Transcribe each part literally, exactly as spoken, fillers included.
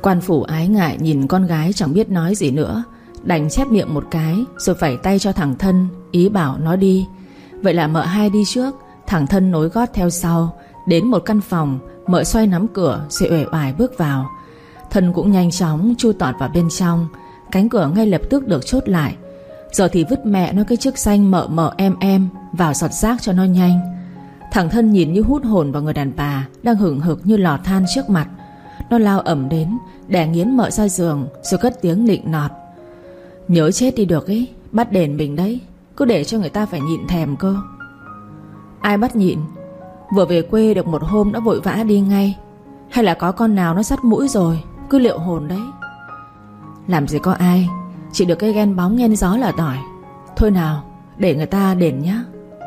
Quan phủ ái ngại nhìn con gái chẳng biết nói gì nữa, đành chép miệng một cái rồi phẩy tay cho thằng Thân, ý bảo nó đi. Vậy là mợ hai đi trước, thằng Thân nối gót theo sau. Đến một căn phòng, mợ xoay nắm cửa rồi uể oải bước vào. Thân cũng nhanh chóng chui tọt vào bên trong. Cánh cửa ngay lập tức được chốt lại. Giờ thì vứt mẹ nó cái chức danh mợ mợ em em vào sọt rác cho nó nhanh. Thằng Thân nhìn như hút hồn vào người đàn bà đang hừng hực như lò than trước mặt. Nó lao ẩm đến, đè nghiến mợ ra giường rồi cất tiếng nịnh nọt: nhớ chết đi được ấy, bắt đền mình đấy, cứ để cho người ta phải nhịn thèm cơ. Ai bắt nhịn? Vừa về quê được một hôm đã vội vã đi ngay, hay là có con nào nó sắt mũi rồi cứ liệu hồn đấy? Làm gì có ai, chỉ được cái ghen bóng nhen gió là tỏi. Thôi nào, để người ta đền nhá.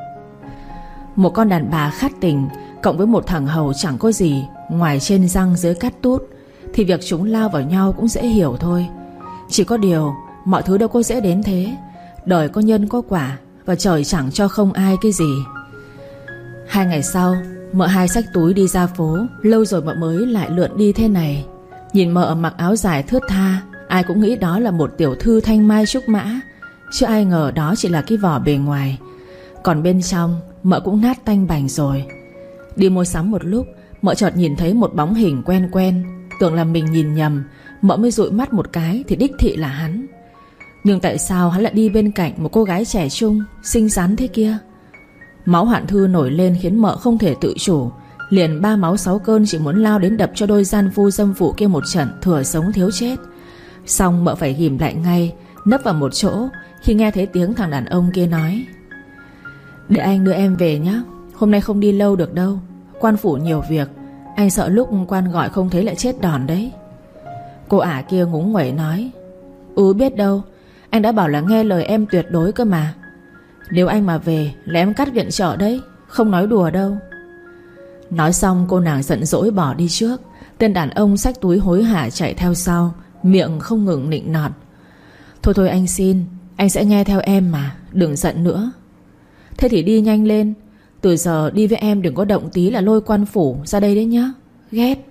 Một con đàn bà khát tình cộng với một thằng hầu chẳng có gì ngoài trên răng dưới cắt tút, thì việc chúng lao vào nhau cũng dễ hiểu thôi. Chỉ có điều mọi thứ đâu có dễ đến thế. Đời có nhân có quả, và trời chẳng cho không ai cái gì. Hai ngày sau, mợ hai xách túi đi ra phố. Lâu rồi mợ mới lại lượn đi thế này. Nhìn mợ mặc áo dài thướt tha, ai cũng nghĩ đó là một tiểu thư thanh mai trúc mã, chứ ai ngờ đó chỉ là cái vỏ bề ngoài. Còn bên trong mợ cũng nát tanh bành rồi. Đi mua sắm một lúc, mợ chợt nhìn thấy một bóng hình quen quen. Tưởng là mình nhìn nhầm, mợ mới dụi mắt một cái thì đích thị là hắn. Nhưng tại sao hắn lại đi bên cạnh một cô gái trẻ trung, xinh xắn thế kia? Máu Hoạn Thư nổi lên khiến mợ không thể tự chủ. Liền ba máu sáu cơn chỉ muốn lao đến đập cho đôi gian phu dâm phụ kia một trận thừa sống thiếu chết. Xong mợ phải ghìm lại ngay, nấp vào một chỗ khi nghe thấy tiếng thằng đàn ông kia nói: để anh đưa em về nhé, hôm nay không đi lâu được đâu. Quan phủ nhiều việc, anh sợ lúc quan gọi không thấy lại chết đòn đấy. Cô ả kia ngúng nguẩy nói: ừ biết đâu, anh đã bảo là nghe lời em tuyệt đối cơ mà. Nếu anh mà về là em cắt viện trợ đấy, không nói đùa đâu. Nói xong cô nàng giận dỗi bỏ đi trước. Tên đàn ông xách túi hối hả chạy theo sau, miệng không ngừng nịnh nọt: thôi thôi anh xin, anh sẽ nghe theo em mà, đừng giận nữa. Thế thì đi nhanh lên, từ giờ đi với em đừng có động tí là lôi quan phủ ra đây đấy nhá, ghét.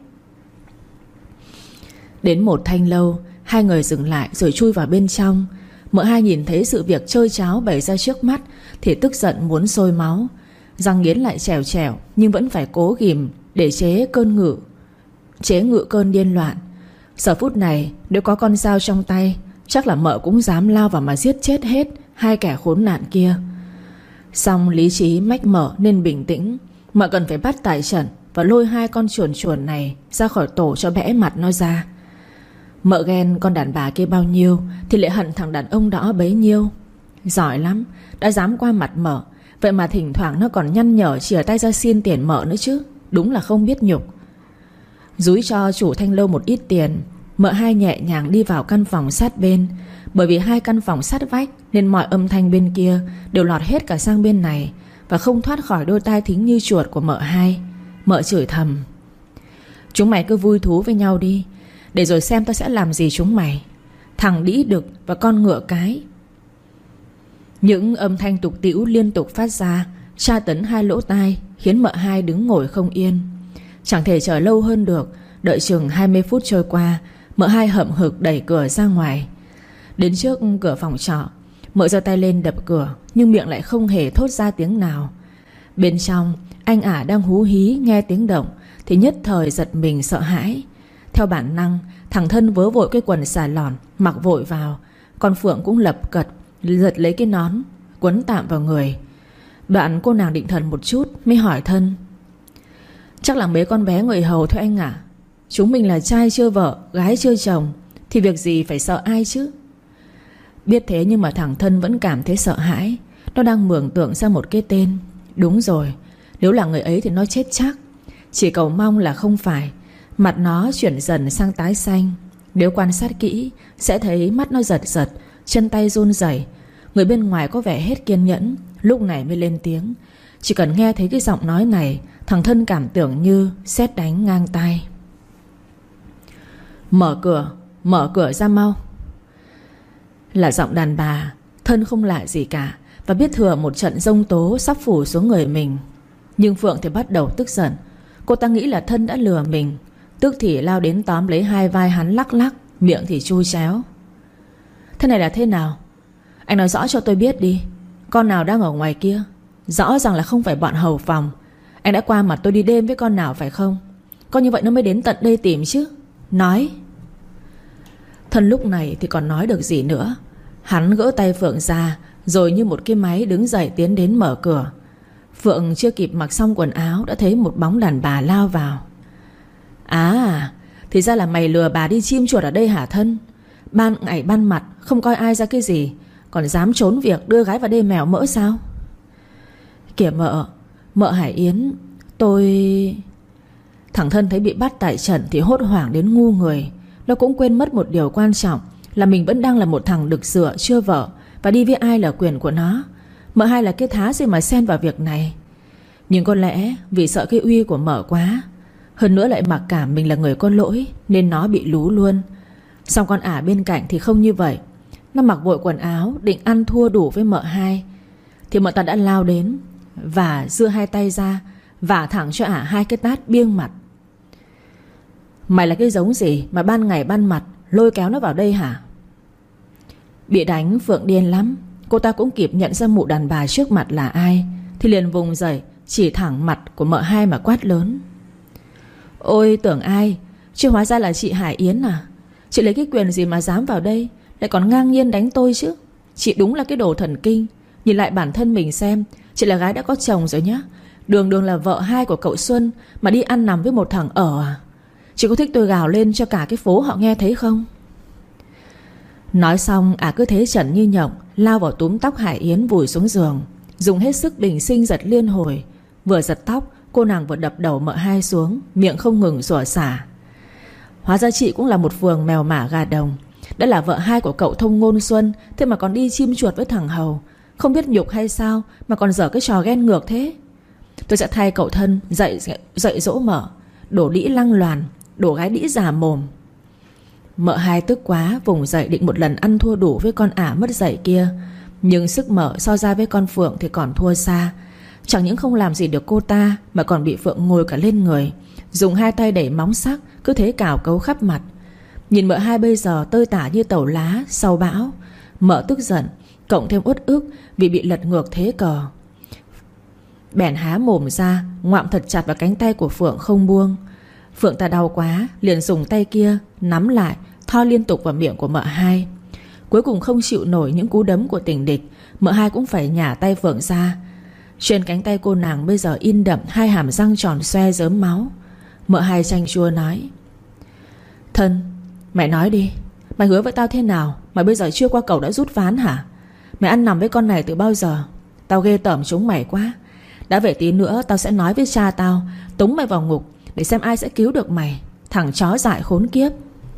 Đến một thanh lâu, hai người dừng lại rồi chui vào bên trong. Mợ hai nhìn thấy sự việc trơi tráo bày ra trước mắt thì tức giận muốn sôi máu. Răng nghiến lại trèo trèo, nhưng vẫn phải cố ghìm để chế cơn ngự Chế ngự cơn điên loạn. Giờ phút này nếu có con dao trong tay, chắc là mợ cũng dám lao vào mà giết chết hết hai kẻ khốn nạn kia. Xong lý trí mách mợ nên bình tĩnh. Mợ cần phải bắt tại trận và lôi hai con chuồn chuồn này ra khỏi tổ cho bẽ mặt nó ra. Mợ ghen con đàn bà kia bao nhiêu thì lại hận thằng đàn ông đó bấy nhiêu. Giỏi lắm, đã dám qua mặt mợ, vậy mà thỉnh thoảng nó còn nhăn nhở chìa tay ra xin tiền mợ nữa chứ. Đúng là không biết nhục. Dúi cho chủ thanh lâu một ít tiền, mợ hai nhẹ nhàng đi vào căn phòng sát bên. Bởi vì hai căn phòng sát vách nên mọi âm thanh bên kia đều lọt hết cả sang bên này, và không thoát khỏi đôi tai thính như chuột của mợ hai. Mợ chửi thầm: chúng mày cứ vui thú với nhau đi, để rồi xem tao sẽ làm gì chúng mày. Thằng đĩ đực và con ngựa cái. Những âm thanh tục tĩu liên tục phát ra, tra tấn hai lỗ tai, khiến mợ hai đứng ngồi không yên. Chẳng thể chờ lâu hơn được. Đợi chừng hai mươi phút trôi qua, mợ hai hậm hực đẩy cửa ra ngoài. Đến trước cửa phòng trọ, mợ giơ tay lên đập cửa, nhưng miệng lại không hề thốt ra tiếng nào. Bên trong, anh ả đang hú hí nghe tiếng động thì nhất thời giật mình sợ hãi. Theo bản năng, thằng Thân vớ vội cái quần xà lòn mặc vội vào. Con Phượng cũng lập cật giật lấy cái nón quấn tạm vào người. Đoạn cô nàng định thần một chút mới hỏi Thân: chắc là mấy con bé người hầu thôi anh à? Chúng mình là trai chưa vợ, gái chưa chồng, thì việc gì phải sợ ai chứ? Biết thế nhưng mà thằng Thân vẫn cảm thấy sợ hãi. Nó đang mường tượng ra một cái tên. Đúng rồi, nếu là người ấy thì nó chết chắc. Chỉ cầu mong là không phải. Mặt nó chuyển dần sang tái xanh. Nếu quan sát kỹ sẽ thấy mắt nó giật giật, chân tay run rẩy. Người bên ngoài có vẻ hết kiên nhẫn, lúc này mới lên tiếng. Chỉ cần nghe thấy cái giọng nói này, thằng Thân cảm tưởng như sét đánh ngang tai. Mở cửa, mở cửa ra mau. Là giọng đàn bà. Thân không lạ gì cả, và biết thừa một trận giông tố sắp phủ xuống người mình. Nhưng Phượng thì bắt đầu tức giận. Cô ta nghĩ là Thân đã lừa mình. Tức thì lao đến tóm lấy hai vai hắn lắc lắc, miệng thì chu chéo. Thế này là thế nào? Anh nói rõ cho tôi biết đi. Con nào đang ở ngoài kia? Rõ ràng là không phải bọn hầu phòng. Anh đã qua mặt tôi đi đêm với con nào phải không? Có như vậy nó mới đến tận đây tìm chứ. Nói. Thân lúc này thì còn nói được gì nữa. Hắn gỡ tay Phượng ra, rồi như một cái máy đứng dậy tiến đến mở cửa. Phượng chưa kịp mặc xong quần áo đã thấy một bóng đàn bà lao vào. À, thì ra là mày lừa bà đi chim chuột ở đây hả Thân? Ban ngày ban mặt không coi ai ra cái gì, còn dám trốn việc đưa gái vào đây mèo mỡ sao? Kìa mợ, mợ Hải Yến, tôi... Thằng Thân thấy bị bắt tại trận thì hốt hoảng đến ngu người. Nó cũng quên mất một điều quan trọng, là mình vẫn đang là một thằng đực dựa chưa vợ, và đi với ai là quyền của nó. Mợ Hai là cái thá gì mà xen vào việc này. Nhưng có lẽ vì sợ cái uy của mợ quá, hơn nữa lại mặc cảm mình là người có lỗi, nên nó bị lú luôn. Xong con ả bên cạnh thì không như vậy. Nó mặc vội quần áo định ăn thua đủ với mợ Hai, thì mợ ta đã lao đến và giơ hai tay ra vả thẳng cho ả hai cái tát biêng mặt. Mày là cái giống gì mà ban ngày ban mặt lôi kéo nó vào đây hả? Bị đánh Phượng điên lắm. Cô ta cũng kịp nhận ra mụ đàn bà trước mặt là ai, thì liền vùng dậy chỉ thẳng mặt của mợ Hai mà quát lớn. Ôi tưởng ai, chứ hóa ra là chị Hải Yến à? Chị lấy cái quyền gì mà dám vào đây, lại còn ngang nhiên đánh tôi chứ? Chị đúng là cái đồ thần kinh. Nhìn lại bản thân mình xem, chị là gái đã có chồng rồi nhá. Đường đường là vợ hai của cậu Xuân mà đi ăn nằm với một thằng ở à? Chị có thích tôi gào lên cho cả cái phố họ nghe thấy không? Nói xong ả cứ thế trần như nhộng lao vào túm tóc Hải Yến vùi xuống giường, dùng hết sức bình sinh giật liên hồi. Vừa giật tóc, cô nàng vừa đập đầu mợ Hai xuống, miệng không ngừng rủa xả. Hóa ra chị cũng là một phường mèo mả gà đồng. Đã là vợ hai của cậu Thông Ngôn Xuân, thế mà còn đi chim chuột với thằng Hầu. Không biết nhục hay sao mà còn dở cái trò ghen ngược thế. Tôi sẽ thay cậu Thân dạy, dạy dỗ mợ. Đổ đĩ lăng loàn, đổ gái đĩ già mồm. Mợ Hai tức quá vùng dậy định một lần ăn thua đủ với con ả mất dạy kia. Nhưng sức mợ so ra với con Phượng thì còn thua xa. Chẳng những không làm gì được cô ta, mà còn bị Phượng ngồi cả lên người, dùng hai tay đẩy móng sắc, cứ thế cào cấu khắp mặt. Nhìn mợ Hai bây giờ tơi tả như tàu lá sau bão. Mợ tức giận, cộng thêm uất ức vì bị lật ngược thế cờ, bèn há mồm ra ngoạm thật chặt vào cánh tay của Phượng không buông. Phượng ta đau quá, liền dùng tay kia nắm lại, tho liên tục vào miệng của mợ Hai. Cuối cùng không chịu nổi những cú đấm của tình địch, mợ Hai cũng phải nhả tay Phượng ra. Trên cánh tay cô nàng bây giờ in đậm hai hàm răng tròn xoe rớm máu. Mợ Hai chanh chua nói: Thân, mày nói đi, mày hứa với tao thế nào mà bây giờ chưa qua cầu đã rút ván hả? Mày ăn nằm với con này từ bao giờ? Tao ghê tởm chúng mày quá. Đã vậy tí nữa tao sẽ nói với cha tao tống mày vào ngục, để xem ai sẽ cứu được mày, thằng chó dại khốn kiếp.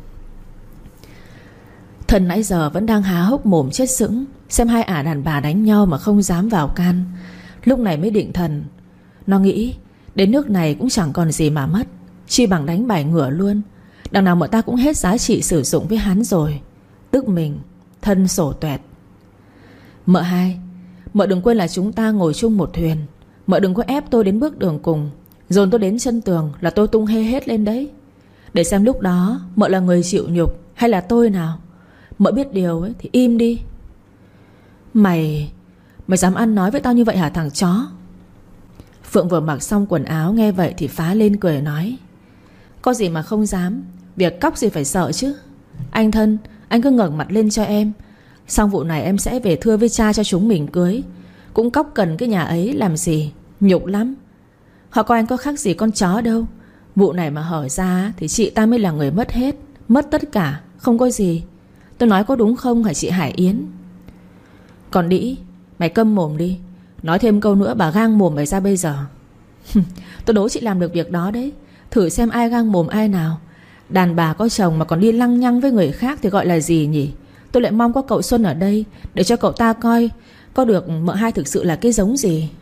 Thân nãy giờ vẫn đang há hốc mồm chết sững, xem hai ả đàn bà đánh nhau mà không dám vào can. Lúc này mới định thần. Nó nghĩ đến nước này cũng chẳng còn gì mà mất, chi bằng đánh bài ngửa luôn. Đằng nào mợ ta cũng hết giá trị sử dụng với hắn rồi. Tức mình, thân sổ toẹt. Mợ Hai, mợ đừng quên là chúng ta ngồi chung một thuyền. Mợ đừng có ép tôi đến bước đường cùng, dồn tôi đến chân tường là tôi tung hê hết lên đấy. Để xem lúc đó mợ là người chịu nhục hay là tôi nào. Mợ biết điều ấy thì im đi. Mày Mày dám ăn nói với tao như vậy hả thằng chó? Phượng vừa mặc xong quần áo nghe vậy thì phá lên cười nói: Có gì mà không dám, việc cóc gì phải sợ chứ. Anh Thân, anh cứ ngẩng mặt lên cho em. Xong vụ này em sẽ về thưa với cha cho chúng mình cưới. Cũng cóc cần cái nhà ấy làm gì, nhục lắm. Họ coi anh có khác gì con chó đâu. Vụ này mà hở ra thì chị ta mới là người mất hết, mất tất cả, không có gì. Tôi nói có đúng không hả chị Hải Yến? Còn đĩ, mày câm mồm đi. Nói thêm câu nữa bà gang mồm mày ra bây giờ. Tôi đố chị làm được việc đó đấy. Thử xem ai gang mồm ai nào. Đàn bà có chồng mà còn đi lăng nhăng với người khác thì gọi là gì nhỉ? Tôi lại mong có cậu Xuân ở đây, để cho cậu ta coi có được mợ Hai thực sự là cái giống gì.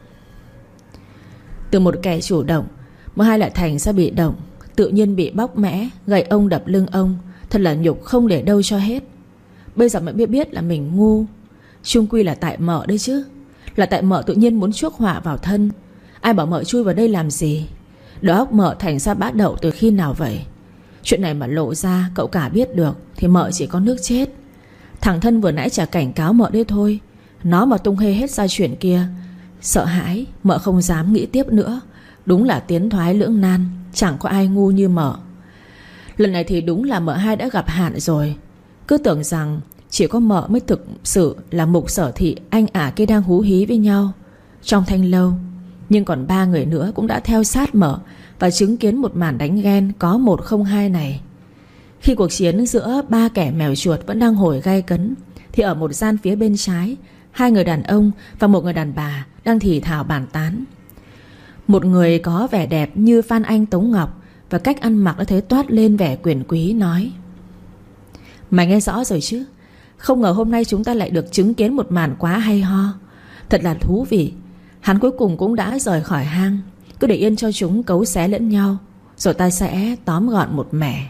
Từ một kẻ chủ động, mợ Hai lại thành ra bị động, tự nhiên bị bóc mẽ, gậy ông đập lưng ông. Thật là nhục không để đâu cho hết. Bây giờ mới biết biết là mình ngu. Chung quy là tại mợ đấy chứ. Là tại mợ tự nhiên muốn chuốc họa vào thân. Ai bảo mợ chui vào đây làm gì. Đầu óc Mợ thành ra bã đậu từ khi nào vậy? Chuyện này mà lộ ra cậu cả biết được thì Mợ chỉ có nước chết. Thằng Thân vừa nãy chả cảnh cáo Mợ đấy thôi. Nó mà tung hê hết ra chuyện kia. Sợ hãi, Mợ không dám nghĩ tiếp nữa. Đúng là tiến thoái lưỡng nan, chẳng có ai ngu như Mợ. Lần này thì đúng là Mợ hai đã gặp hạn rồi. Cứ tưởng rằng chỉ có Mợ mới thực sự là Mục Sở Thị anh ả kia đang hú hí với nhau trong thanh lâu. Nhưng còn ba người nữa cũng đã theo sát Mợ và chứng kiến một màn đánh ghen có một không hai này. Khi cuộc chiến giữa ba kẻ mèo chuột vẫn đang hồi gay cấn, thì ở một gian phía bên trái, hai người đàn ông và một người đàn bà đang thì thào bàn tán. Một người có vẻ đẹp như Phan Anh Tống Ngọc, và cách ăn mặc đã thấy toát lên vẻ quyền quý, nói: Mày nghe rõ rồi chứ? Không ngờ hôm nay chúng ta lại được chứng kiến một màn quá hay ho. Thật là thú vị. Hắn cuối cùng cũng đã rời khỏi hang. Cứ để yên cho chúng cấu xé lẫn nhau, rồi ta sẽ tóm gọn một mẻ.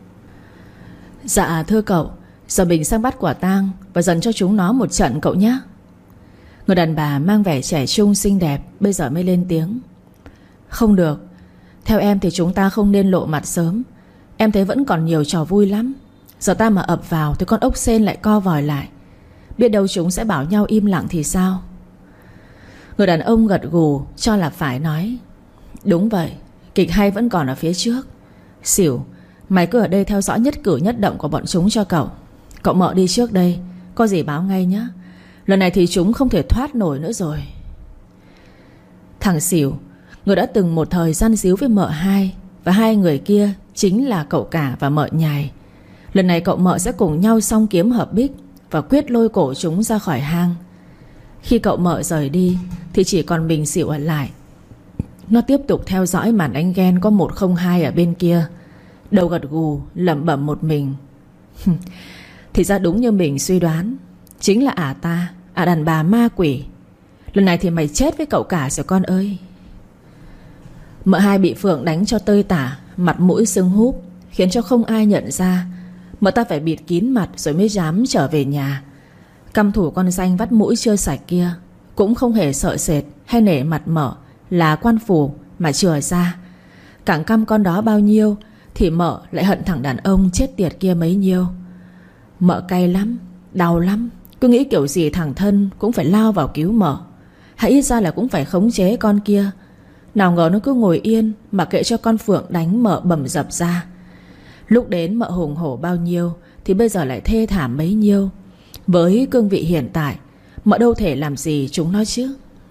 Dạ thưa cậu, giờ mình sang bắt quả tang và dần cho chúng nó một trận cậu nhé. Người đàn bà mang vẻ trẻ trung xinh đẹp bây giờ mới lên tiếng: Không được. Theo em thì chúng ta không nên lộ mặt sớm. Em thấy vẫn còn nhiều trò vui lắm. Giờ ta mà ập vào thì con ốc sên lại co vòi lại. Biết đâu chúng sẽ bảo nhau im lặng thì sao? Người đàn ông gật gù cho là phải, nói: Đúng vậy, kịch hay vẫn còn ở phía trước. Xỉu, mày cứ ở đây theo dõi nhất cử nhất động của bọn chúng cho cậu. Cậu Mợ đi trước đây, có gì báo ngay nhé. Lần này thì chúng không thể thoát nổi nữa rồi. Thằng Xỉu, người đã từng một thời gian díu với Mợ hai, và hai người kia chính là cậu cả và Mợ Nhài. Lần này cậu Mợ sẽ cùng nhau song kiếm hợp bích và quyết lôi cổ chúng ra khỏi hang. Khi cậu Mợ rời đi thì chỉ còn mình Xỉu ở lại. Nó tiếp tục theo dõi màn đánh ghen có một không hai ở bên kia, đầu gật gù lẩm bẩm một mình. Thì ra đúng như mình suy đoán, chính là ả ta, ả đàn bà ma quỷ. Lần này thì mày chết với cậu cả rồi con ơi. Mợ hai bị Phượng đánh cho tơi tả, mặt mũi sưng húp, khiến cho không ai nhận ra. Mợ ta phải bịt kín mặt rồi mới dám trở về nhà. Căm thủ con danh vắt mũi chưa sạch kia, cũng không hề sợ sệt hay nể mặt Mợ là quan phủ mà chừa ra. Càng căm con đó bao nhiêu thì Mợ lại hận thằng đàn ông chết tiệt kia mấy nhiêu. Mợ cay lắm, đau lắm. Cứ nghĩ kiểu gì thằng Thân cũng phải lao vào cứu Mợ, hay ít ra là cũng phải khống chế con kia. Nào ngờ nó cứ ngồi yên mà kệ cho con Phượng đánh Mợ bầm dập ra. Lúc đến Mợ hùng hổ bao nhiêu thì bây giờ lại thê thảm bấy nhiêu. Với cương vị hiện tại, Mợ đâu thể làm gì chúng nó chứ.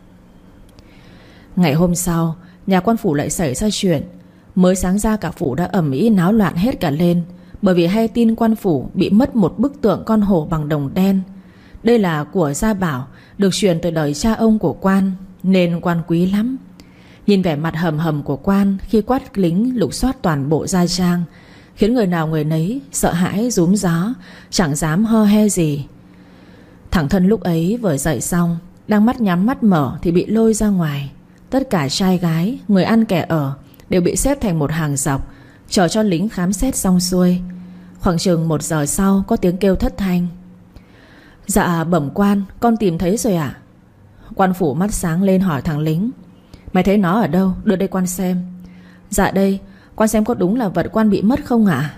Ngày hôm sau, nhà quan phủ lại xảy ra chuyện. Mới sáng ra cả phủ đã ầm ĩ náo loạn hết cả lên, bởi vì hay tin quan phủ bị mất một bức tượng con hổ bằng đồng đen. Đây là của gia bảo, được truyền từ đời cha ông của quan, nên quan quý lắm. Nhìn vẻ mặt hầm hầm của quan khi quát lính lục soát toàn bộ gia trang, khiến người nào người nấy sợ hãi rúm gió, chẳng dám ho he gì. Thằng Thân lúc ấy vừa dậy xong, đang mắt nhắm mắt mở thì bị lôi ra ngoài. Tất cả trai gái, người ăn kẻ ở đều bị xếp thành một hàng dọc, chờ cho lính khám xét xong xuôi. Khoảng chừng một giờ sau có tiếng kêu thất thanh: Dạ bẩm quan, con tìm thấy rồi ạ. Quan phủ mắt sáng lên hỏi thằng lính: Mày thấy nó ở đâu? Đưa đây quan xem. Dạ đây, quan xem có đúng là vật quan bị mất không ạ?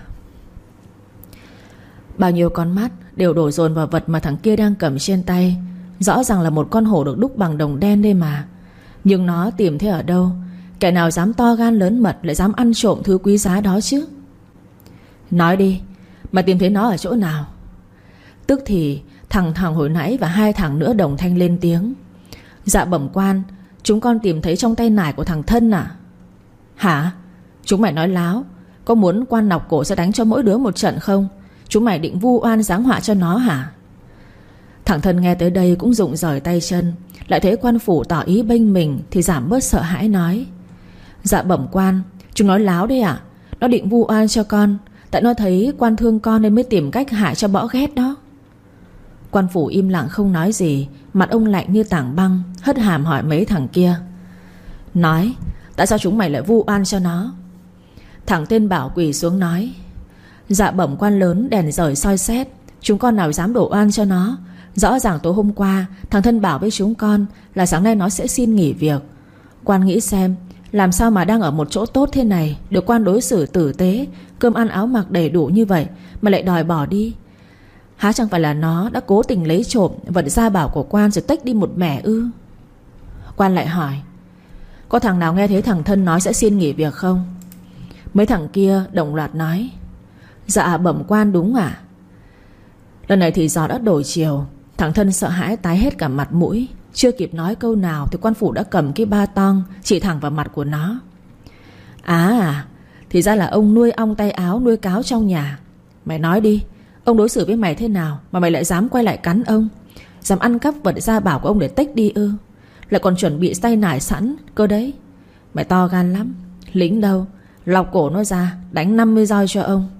Bao nhiêu con mắt đều đổ dồn vào vật mà thằng kia đang cầm trên tay. Rõ ràng là một con hổ được đúc bằng đồng đen đây mà. Nhưng nó tìm thế ở đâu? Kẻ nào dám to gan lớn mật lại dám ăn trộm thứ quý giá đó chứ? Nói đi, mà tìm thấy nó ở chỗ nào? Tức thì thằng thằng hồi nãy và hai thằng nữa đồng thanh lên tiếng: Dạ bẩm quan, chúng con tìm thấy trong tay nải của thằng Thân à? Hả? Chúng mày nói láo. Có muốn quan nọc cổ sẽ đánh cho mỗi đứa một trận không? Chúng mày định vu oan giáng họa cho nó hả? Thằng Thân nghe tới đây cũng rụng rời tay chân. Lại thấy quan phủ tỏ ý bênh mình thì giảm bớt sợ hãi, nói: Dạ bẩm quan, chúng nói láo đấy ạ. Nó định vu oan cho con, tại nó thấy quan thương con nên mới tìm cách hại cho bõ ghét đó. Quan phủ im lặng không nói gì. Mặt ông lạnh như tảng băng, hất hàm hỏi mấy thằng kia: Nói, tại sao chúng mày lại vu oan cho nó? Thằng tên Bảo quỳ xuống nói: Dạ bẩm quan lớn, đèn rời soi xét, chúng con nào dám đổ oan cho nó. Rõ ràng tối hôm qua thằng Thân bảo với chúng con là sáng nay nó sẽ xin nghỉ việc. Quan nghĩ xem, Làm sao mà đang ở một chỗ tốt thế này, được quan đối xử tử tế, cơm ăn áo mặc đầy đủ như vậy, mà lại đòi bỏ đi? Há chẳng phải là nó đã cố tình lấy trộm vật gia bảo của quan rồi tách đi một mẻ ư? Quan lại hỏi: có thằng nào nghe thấy thằng thân nói sẽ xin nghỉ việc không? Mấy thằng kia đồng loạt nói: dạ bẩm quan đúng ạ. à? Lần này thì gió đã đổi chiều. Thằng thân sợ hãi tái hết cả mặt mũi. Chưa kịp nói câu nào thì quan phủ đã cầm cái ba tong chỉ thẳng vào mặt của nó. À à, thì ra là ông nuôi ong tay áo, nuôi cáo trong nhà. Mày nói đi, ông đối xử với mày thế nào mà mày lại dám quay lại cắn ông? Dám ăn cắp vật gia bảo của ông để tách đi ư? Lại còn chuẩn bị tay nải sẵn cơ đấy. Mày to gan lắm. Lính đâu, lọc cổ nó ra, đánh năm mươi roi cho ông.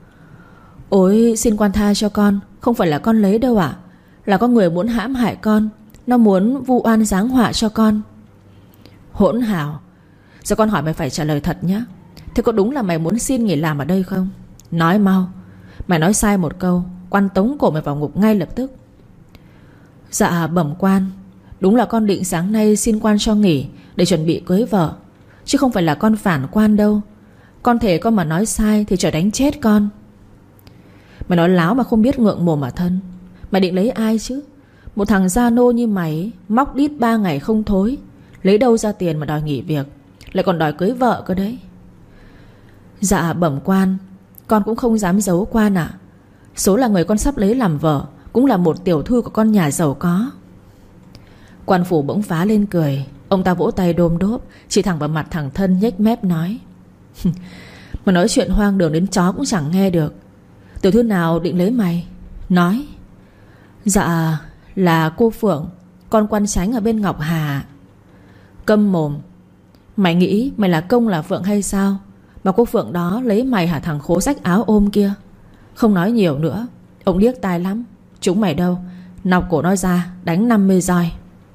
Ôi xin quan tha cho con. Không phải là con lấy đâu ạ. Là có người muốn hãm hại con. Nó muốn vu oan giáng họa cho con. Hỗn hào. Giờ con hỏi mày phải trả lời thật nhé. Thế có đúng là mày muốn xin nghỉ làm ở đây không? Nói mau. Mày nói sai một câu, quan tống cổ mày vào ngục ngay lập tức. Dạ bẩm quan, đúng là con định sáng nay xin quan cho nghỉ để chuẩn bị cưới vợ, chứ không phải là con phản quan đâu. Con thề con mà nói sai thì trời đánh chết con. Mày nói láo mà không biết ngượng mồm mà thân. Mày định lấy ai chứ? Một thằng gia nô như mày, móc đít ba ngày không thối, lấy đâu ra tiền mà đòi nghỉ việc, lại còn đòi cưới vợ cơ đấy. Dạ bẩm quan, con cũng không dám giấu quan ạ. Số là người con sắp lấy làm vợ cũng là một tiểu thư của con nhà giàu có. Quan phủ bỗng phá lên cười. Ông ta vỗ tay đôm đốp, chỉ thẳng vào mặt thằng thân, nhếch mép nói: mà nói chuyện hoang đường đến chó cũng chẳng nghe được. Tiểu thư nào định lấy mày? Nói. Dạ là cô Phượng, con quan chánh ở bên Ngọc Hà. Câm mồm. Mày nghĩ mày là công là Phượng hay sao mà cô Phượng đó lấy mày hả thằng khố rách áo ôm kia? Không nói nhiều nữa, ông điếc tai lắm. Chúng mày đâu, nọc cổ nó ra, đánh năm mươi roi.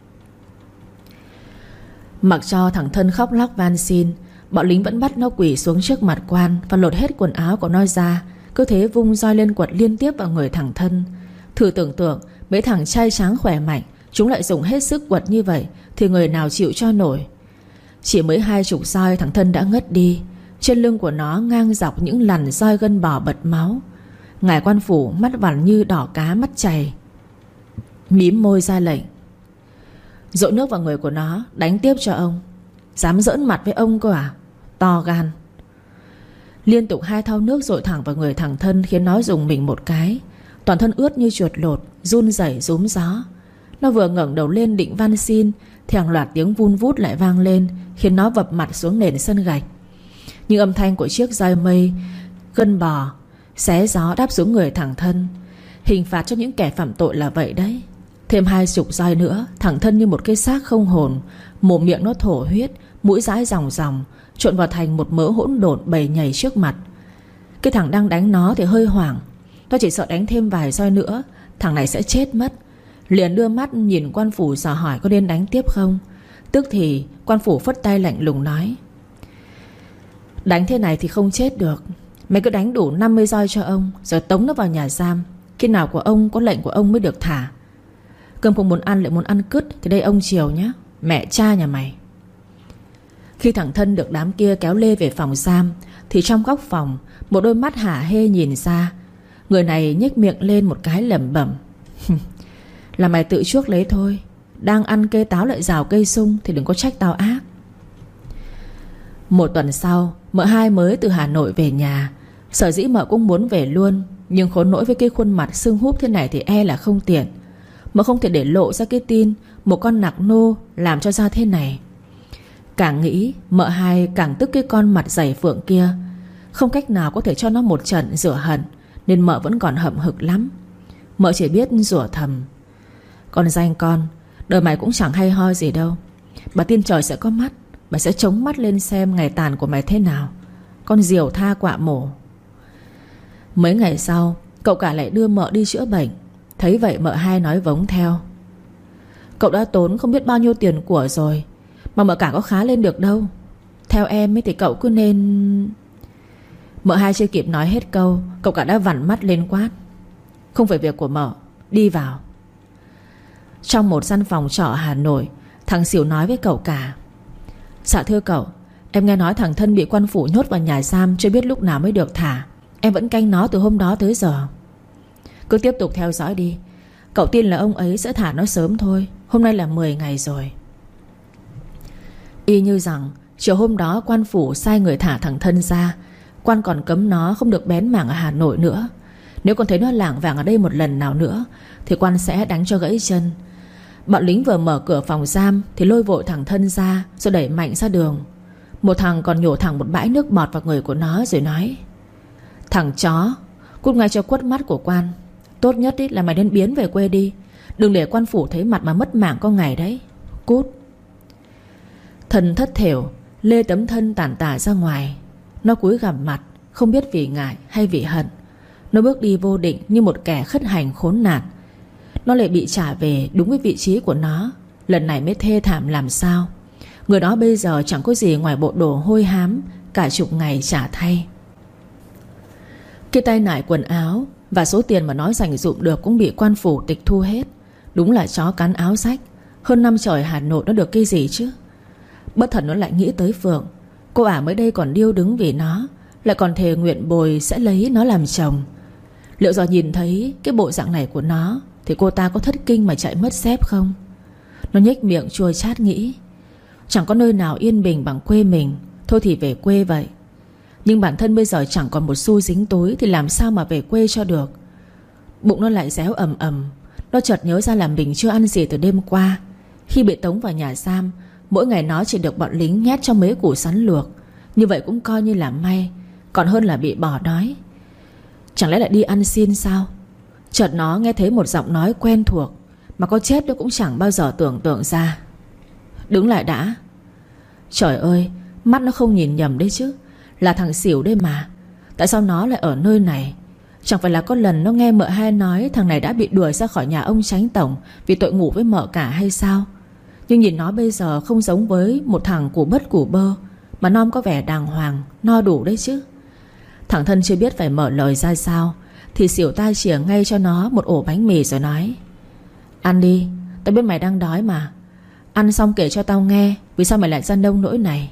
Mặc cho thằng thân khóc lóc van xin, bọn lính vẫn bắt nó quỳ xuống trước mặt quan và lột hết quần áo của nó ra, cứ thế vung roi lên quật liên tiếp vào người thằng thân. Thử tưởng tượng, mấy thằng trai tráng khỏe mạnh, chúng lại dùng hết sức quật như vậy thì người nào chịu cho nổi. Chỉ mới hai chục roi thằng thân đã ngất đi. Trên lưng của nó ngang dọc những lằn roi gân bò bật máu. Ngài quan phủ mắt vằn như đỏ cá mắt chày, mím môi ra lệnh: dội nước vào người của nó, đánh tiếp cho ông. Dám giỡn mặt với ông cơ à? To gan. Liên tục hai thau nước dội thẳng vào người thằng thân khiến nó rùng mình một cái. Toàn thân ướt như chuột lột, run rẩy rúm gió. Nó vừa ngẩng đầu lên định van xin thì hàng loạt tiếng vun vút lại vang lên, khiến nó vập mặt xuống nền sân gạch. Nhưng âm thanh của chiếc roi mây gân bò xé gió đáp xuống người thằng thân. Hình phạt cho những kẻ phạm tội là vậy đấy. Thêm hai chục roi nữa, thằng thân như một cái xác không hồn, mồm miệng nó thổ huyết, mũi dãi ròng ròng, trộn vào thành một mớ hỗn độn bầy nhầy trước mặt. Cái thằng đang đánh nó thì hơi hoảng. Nó chỉ sợ đánh thêm vài roi nữa thằng này sẽ chết mất. Liền đưa mắt nhìn quan phủ dò hỏi có nên đánh tiếp không. Tức thì quan phủ phất tay lạnh lùng nói: đánh thế này thì không chết được. Mày cứ đánh đủ năm mươi roi cho ông, rồi tống nó vào nhà giam. Khi nào của ông có lệnh của ông mới được thả. Cơm không muốn ăn lại muốn ăn cứt thì đây ông chiều nhé, mẹ cha nhà mày. Khi thằng thân được đám kia kéo lê về phòng giam thì trong góc phòng, một đôi mắt hả hê nhìn ra. Người này nhếch miệng lên một cái lẩm bẩm: là mày tự chuốc lấy thôi. Đang ăn cây táo lại rào cây sung thì đừng có trách tao ác. Một tuần sau, mợ hai mới từ Hà Nội về nhà. Sở dĩ mợ cũng muốn về luôn, nhưng khốn nỗi với cái khuôn mặt sưng húp thế này thì e là không tiện. Mợ không thể để lộ ra cái tin một con nạc nô làm cho ra thế này. Càng nghĩ, mợ hai càng tức cái con mặt dày Phượng kia. Không cách nào có thể cho nó một trận rửa hận, nên mợ vẫn còn hậm hực lắm. Mợ chỉ biết rủa thầm: con danh con, đời mày cũng chẳng hay ho gì đâu. Bà tin trời sẽ có mắt, bà sẽ chống mắt lên xem ngày tàn của mày thế nào. Con diều tha quạ mổ. Mấy ngày sau, cậu cả lại đưa mợ đi chữa bệnh. Thấy vậy mợ hai nói vống theo: cậu đã tốn không biết bao nhiêu tiền của rồi, mà mợ cả có khá lên được đâu. Theo em ấy thì cậu cứ nên... Mợ hai chưa kịp nói hết câu, cậu cả đã vằn mắt lên quát: không phải việc của mợ, đi vào. Trong một căn phòng trọ Hà Nội, thằng Xỉu nói với cậu cả: dạ thưa cậu, Em nghe nói thằng Thân bị quan phủ nhốt vào nhà giam, chưa biết lúc nào mới được thả. Em vẫn canh nó từ hôm đó tới giờ. Cứ tiếp tục theo dõi đi. Cậu tin là ông ấy sẽ thả nó sớm thôi. Hôm nay là mười ngày rồi. Y như rằng chiều hôm đó quan phủ sai người thả thằng Thân ra. Quan còn cấm nó không được bén mảng ở Hà Nội nữa. Nếu còn thấy nó lảng vảng ở đây một lần nào nữa thì quan sẽ đánh cho gãy chân. Bọn lính vừa mở cửa phòng giam thì lôi vội thằng Thân ra, rồi đẩy mạnh ra đường. Một thằng còn nhổ thẳng một bãi nước bọt vào người của nó, rồi nói: Thằng chó, cút ngay cho quất mắt của quan. Tốt nhất ý là mày nên biến về quê đi. Đừng để quan phủ thấy mặt mà mất mạng có ngày đấy. Cút. Thân thất thểu lê tấm thân tàn tả ra ngoài. Nó cúi gằm mặt, không biết vì ngại hay vì hận. Nó bước đi vô định như một kẻ khất hành khốn nạn. Nó lại bị trả về đúng với vị trí của nó. Lần này mới thê thảm làm sao. Người đó bây giờ chẳng có gì ngoài bộ đồ hôi hám, cả chục ngày trả thay. Cái tay nải quần áo và số tiền mà nó dành dụm được cũng bị quan phủ tịch thu hết. Đúng là chó cắn áo rách. Hơn năm trời Hà Nội nó được cái gì chứ. Bất thần nó lại nghĩ tới Phượng. Cô ả mới đây còn điêu đứng vì nó, lại còn thề nguyện bồi sẽ lấy nó làm chồng. Liệu giờ nhìn thấy cái bộ dạng này của nó thì cô ta có thất kinh mà chạy mất dép không? Nó nhếch miệng chua chát nghĩ: Chẳng có nơi nào yên bình bằng quê mình. Thôi thì về quê vậy. Nhưng bản thân bây giờ chẳng còn một xu dính túi thì làm sao mà về quê cho được. Bụng nó lại réo ầm ầm. Nó chợt nhớ ra là mình chưa ăn gì từ đêm qua. Khi bị tống vào nhà giam, mỗi ngày nó chỉ được bọn lính nhét cho mấy củ sắn luộc. Như vậy cũng coi như là may, còn hơn là bị bỏ đói. Chẳng lẽ lại đi ăn xin sao? Chợt nó nghe thấy một giọng nói quen thuộc, mà có chết nó cũng chẳng bao giờ tưởng tượng ra. Đứng lại đã. Trời ơi, mắt nó không nhìn nhầm đấy chứ. Là thằng xỉu đây mà. Tại sao nó lại ở nơi này? Chẳng phải là có lần nó nghe mợ hai nói thằng này đã bị đuổi ra khỏi nhà ông Chánh Tổng vì tội ngủ với mợ cả hay sao? Nhưng nhìn nó bây giờ không giống với một thằng củ bất củ bơ, mà nom có vẻ đàng hoàng, no đủ đấy chứ. Thằng Thân chưa biết phải mở lời ra sao thì xỉu tai chìa ngay cho nó một ổ bánh mì rồi nói: Ăn đi, tao biết mày đang đói mà. Ăn xong kể cho tao nghe vì sao mày lại ra nông nỗi này.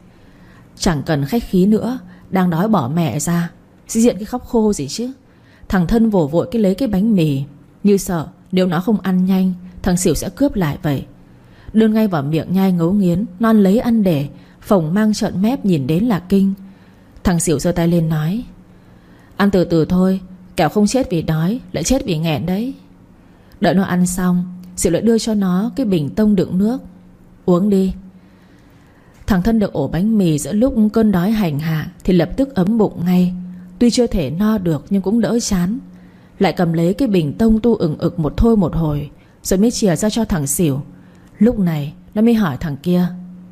Chẳng cần khách khí nữa. Đang đói bỏ mẹ ra, sĩ diện cái khóc khô gì chứ. Thằng Thân vồ vội cái lấy cái bánh mì, như sợ nếu nó không ăn nhanh thằng xỉu sẽ cướp lại vậy. Đưa ngay vào miệng nhai ngấu nghiến. Non lấy ăn để phồng mang trợn mép nhìn đến là kinh. Thằng xỉu giơ tay lên nói: Ăn từ từ thôi, kẻo không chết vì đói lại chết vì nghẹn đấy. Đợi nó ăn xong, xỉu lại đưa cho nó cái bình tông đựng nước. Uống đi. Thằng Thân được ổ bánh mì giữa lúc cơn đói hành hạ thì lập tức ấm bụng ngay. Tuy chưa thể no được nhưng cũng đỡ chán. Lại cầm lấy cái bình tông tu ửng ực một thôi một hồi, rồi mới chìa ra cho thằng xỉu. Lúc này nó mới hỏi thằng kia: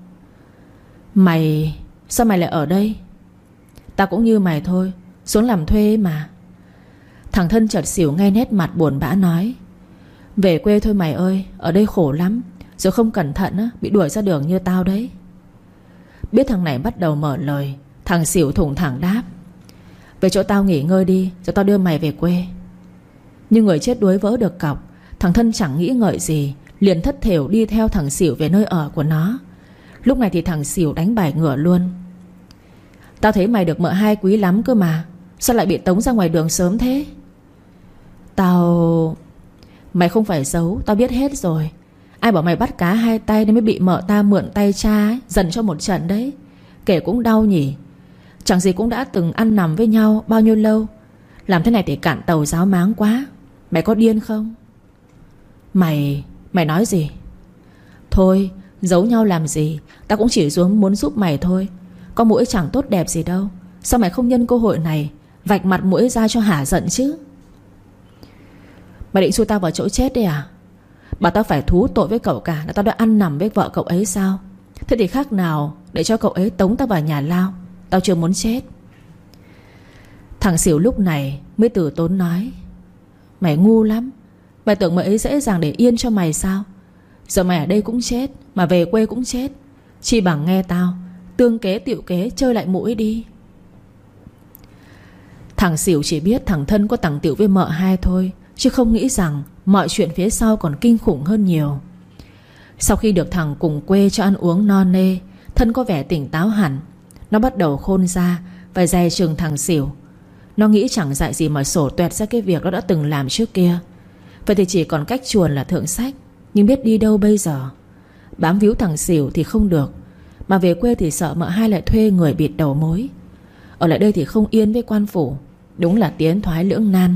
Mày... sao mày lại ở đây? Tao cũng như mày thôi, xuống làm thuê mà. Thằng Thân chợt xỉu ngay nét mặt buồn bã nói: Về quê thôi mày ơi, ở đây khổ lắm. Rồi không cẩn thận á, bị đuổi ra đường như tao đấy. Biết thằng này bắt đầu mở lời, thằng xỉu thủng thẳng đáp: Về chỗ tao nghỉ ngơi đi, rồi tao đưa mày về quê. Nhưng người chết đuối vỡ được cọc, thằng Thân chẳng nghĩ ngợi gì, liền thất thểu đi theo thằng xỉu về nơi ở của nó. Lúc này thì thằng xỉu đánh bài ngửa luôn: Tao thấy mày được mợ hai quý lắm cơ mà, sao lại bị tống ra ngoài đường sớm thế? Tao... Mày không phải giấu, tao biết hết rồi. Ai bảo mày bắt cá hai tay nên mới bị mợ ta mượn tay cha ấy, dần cho một trận đấy. Kể cũng đau nhỉ. Chẳng gì cũng đã từng ăn nằm với nhau bao nhiêu lâu. Làm thế này thì cạn tàu giáo máng quá. Mày có điên không? Mày... Mày nói gì? Thôi, giấu nhau làm gì. Tao cũng chỉ xuống muốn giúp mày thôi. Có mũi chẳng tốt đẹp gì đâu. Sao mày không nhân cơ hội này vạch mặt mũi ra cho hả giận chứ? Mày định xui tao vào chỗ chết đấy à? Bảo tao phải thú tội với cậu cả là tao đã ăn nằm với vợ cậu ấy sao? Thế thì khác nào để cho cậu ấy tống tao vào nhà lao. Tao chưa muốn chết. Thằng xỉu lúc này mới từ tốn nói: Mày ngu lắm. Mày tưởng mày ấy dễ dàng để yên cho mày sao? Giờ mày ở đây cũng chết, mà về quê cũng chết. Chi bằng nghe tao, tương kế tựu kế chơi lại mũi đi. Thằng xỉu chỉ biết thằng Thân có tằng tựu với mợ hai thôi, chứ không nghĩ rằng mọi chuyện phía sau còn kinh khủng hơn nhiều. Sau khi được thằng cùng quê cho ăn uống no nê, thằng Thân có vẻ tỉnh táo hẳn. Nó bắt đầu khôn ra và dè chừng thằng xỉu. Nó nghĩ chẳng dại gì mà sổ tuẹt ra cái việc nó đã từng làm trước kia. Vậy thì chỉ còn cách chuồn là thượng sách. Nhưng biết đi đâu bây giờ? Bám víu thằng xỉu thì không được, mà về quê thì sợ mợ hai lại thuê người bịt đầu mối. Ở lại đây thì không yên với quan phủ. Đúng là tiến thoái lưỡng nan.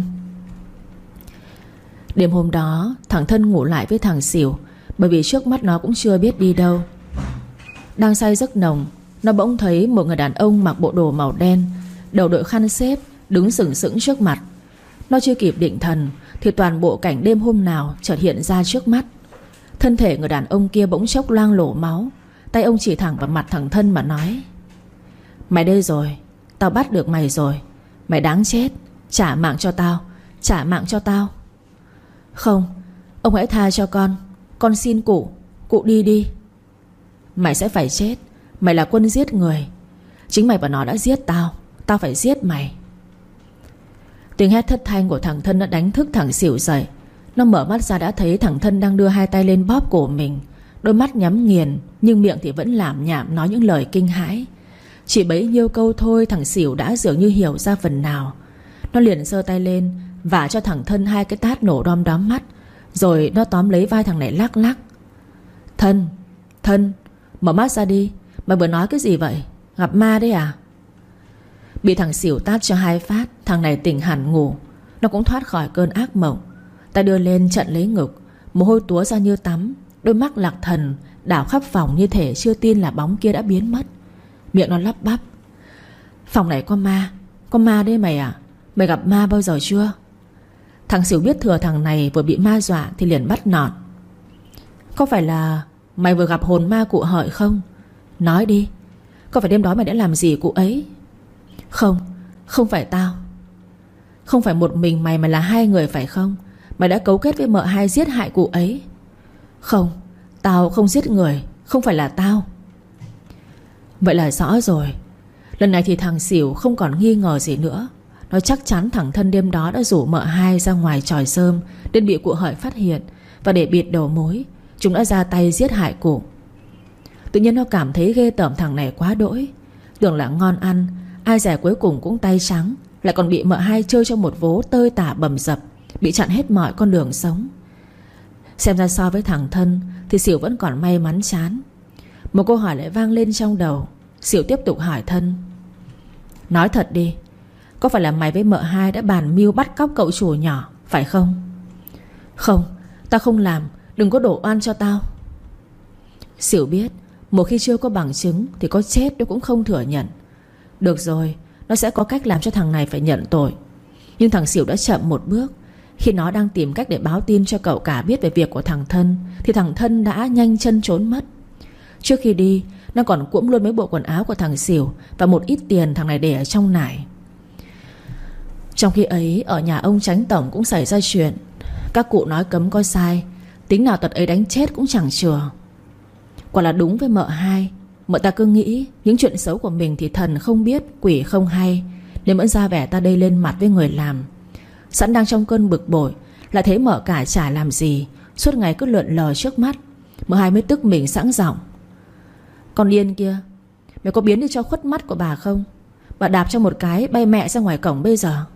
Đêm hôm đó thằng Thân ngủ lại với thằng xỉu, bởi vì trước mắt nó cũng chưa biết đi đâu. Đang say giấc nồng, nó bỗng thấy một người đàn ông mặc bộ đồ màu đen, đầu đội khăn xếp, đứng sừng sững trước mặt. Nó chưa kịp định thần thì toàn bộ cảnh đêm hôm nào chợt hiện ra trước mắt. Thân thể người đàn ông kia bỗng chốc loang lổ máu. Tay ông chỉ thẳng vào mặt thằng Thân mà nói: "Mày đây rồi, tao bắt được mày rồi. Mày đáng chết, trả mạng cho tao, trả mạng cho tao." "Không, ông hãy tha cho con. Con xin cụ, cụ đi đi." "Mày sẽ phải chết. Mày là quân giết người. Chính mày và nó đã giết tao. Tao phải giết mày." Tiếng hét thất thanh của thằng Thân đã đánh thức thằng xỉu dậy. Nó mở mắt ra đã thấy thằng Thân đang đưa hai tay lên bóp cổ mình. Đôi mắt nhắm nghiền, nhưng miệng thì vẫn lảm nhảm nói những lời kinh hãi. Chỉ bấy nhiêu câu thôi thằng xỉu đã dường như hiểu ra phần nào. Nó liền giơ tay lên vả cho thằng Thân hai cái tát nổ đom đóm mắt. Rồi nó tóm lấy vai thằng này lắc lắc. "Thân, Thân, mở mắt ra đi. Mày vừa nói cái gì vậy? Gặp ma đấy à?" Bị thằng xỉu tát cho hai phát, thằng này tỉnh hẳn ngủ. Nó cũng thoát khỏi cơn ác mộng. Ta đưa lên chặn lấy ngực, mồ hôi túa ra như tắm. Đôi mắt lạc thần đảo khắp phòng như thể chưa tin là bóng kia đã biến mất. Miệng nó lắp bắp: "Phòng này có ma. Có ma đấy mày à? Mày gặp ma bao giờ chưa?" Thằng xỉu biết thừa thằng này vừa bị ma dọa thì liền bắt nọn: "Có phải là mày vừa gặp hồn ma cụ Hợi không? Nói đi, có phải đêm đó mày đã làm gì cụ ấy?" "Không, không phải tao." "Không phải một mình mày mà là hai người phải không? Mày đã cấu kết với mợ hai giết hại cụ ấy." "Không, tao không giết người. Không phải là tao." Vậy là rõ rồi. Lần này thì thằng xỉu không còn nghi ngờ gì nữa. Nó chắc chắn thằng Thân đêm đó đã rủ mợ hai ra ngoài chòi rơm, nên bị cụ Hợi phát hiện. Và để bịt đầu mối, chúng đã ra tay giết hại cụ. Tự nhiên nó cảm thấy ghê tởm thằng này quá đỗi. Tưởng là ngon ăn, ai dè cuối cùng cũng tay trắng, lại còn bị mợ hai chơi cho một vố tơi tả bầm dập, bị chặn hết mọi con đường sống. Xem ra so với thằng Thân thì xỉu vẫn còn may mắn chán. Một câu hỏi lại vang lên trong đầu. Xỉu tiếp tục hỏi Thân: "Nói thật đi, có phải là mày với mợ hai đã bàn mưu bắt cóc cậu chủ nhỏ, phải không?" "Không, tao không làm. Đừng có đổ oan cho tao." Xỉu biết một khi chưa có bằng chứng thì có chết nó cũng không thừa nhận. Được rồi, nó sẽ có cách làm cho thằng này phải nhận tội. Nhưng thằng xỉu đã chậm một bước. Khi nó đang tìm cách để báo tin cho cậu cả biết về việc của thằng Thân thì thằng Thân đã nhanh chân trốn mất. Trước khi đi, nó còn cuỗm luôn mấy bộ quần áo của thằng xỉu và một ít tiền thằng này để ở trong nải. Trong khi ấy, ở nhà ông Chánh Tổng cũng xảy ra chuyện. Các cụ nói cấm có sai, tính nào tật ấy đánh chết cũng chẳng chừa. Quả là đúng với mợ hai. Mợ ta cứ nghĩ những chuyện xấu của mình thì thần không biết, quỷ không hay, nên vẫn ra vẻ ta đây lên mặt với người làm. Sẵn đang trong cơn bực bội, lại thấy mợ cả chả làm gì, suốt ngày cứ lượn lờ trước mắt. Mợ hai mới tức mình sẵn giọng: "Con điên kia, mày có biến đi cho khuất mắt của bà không? Bà đạp cho một cái bay mẹ ra ngoài cổng bây giờ."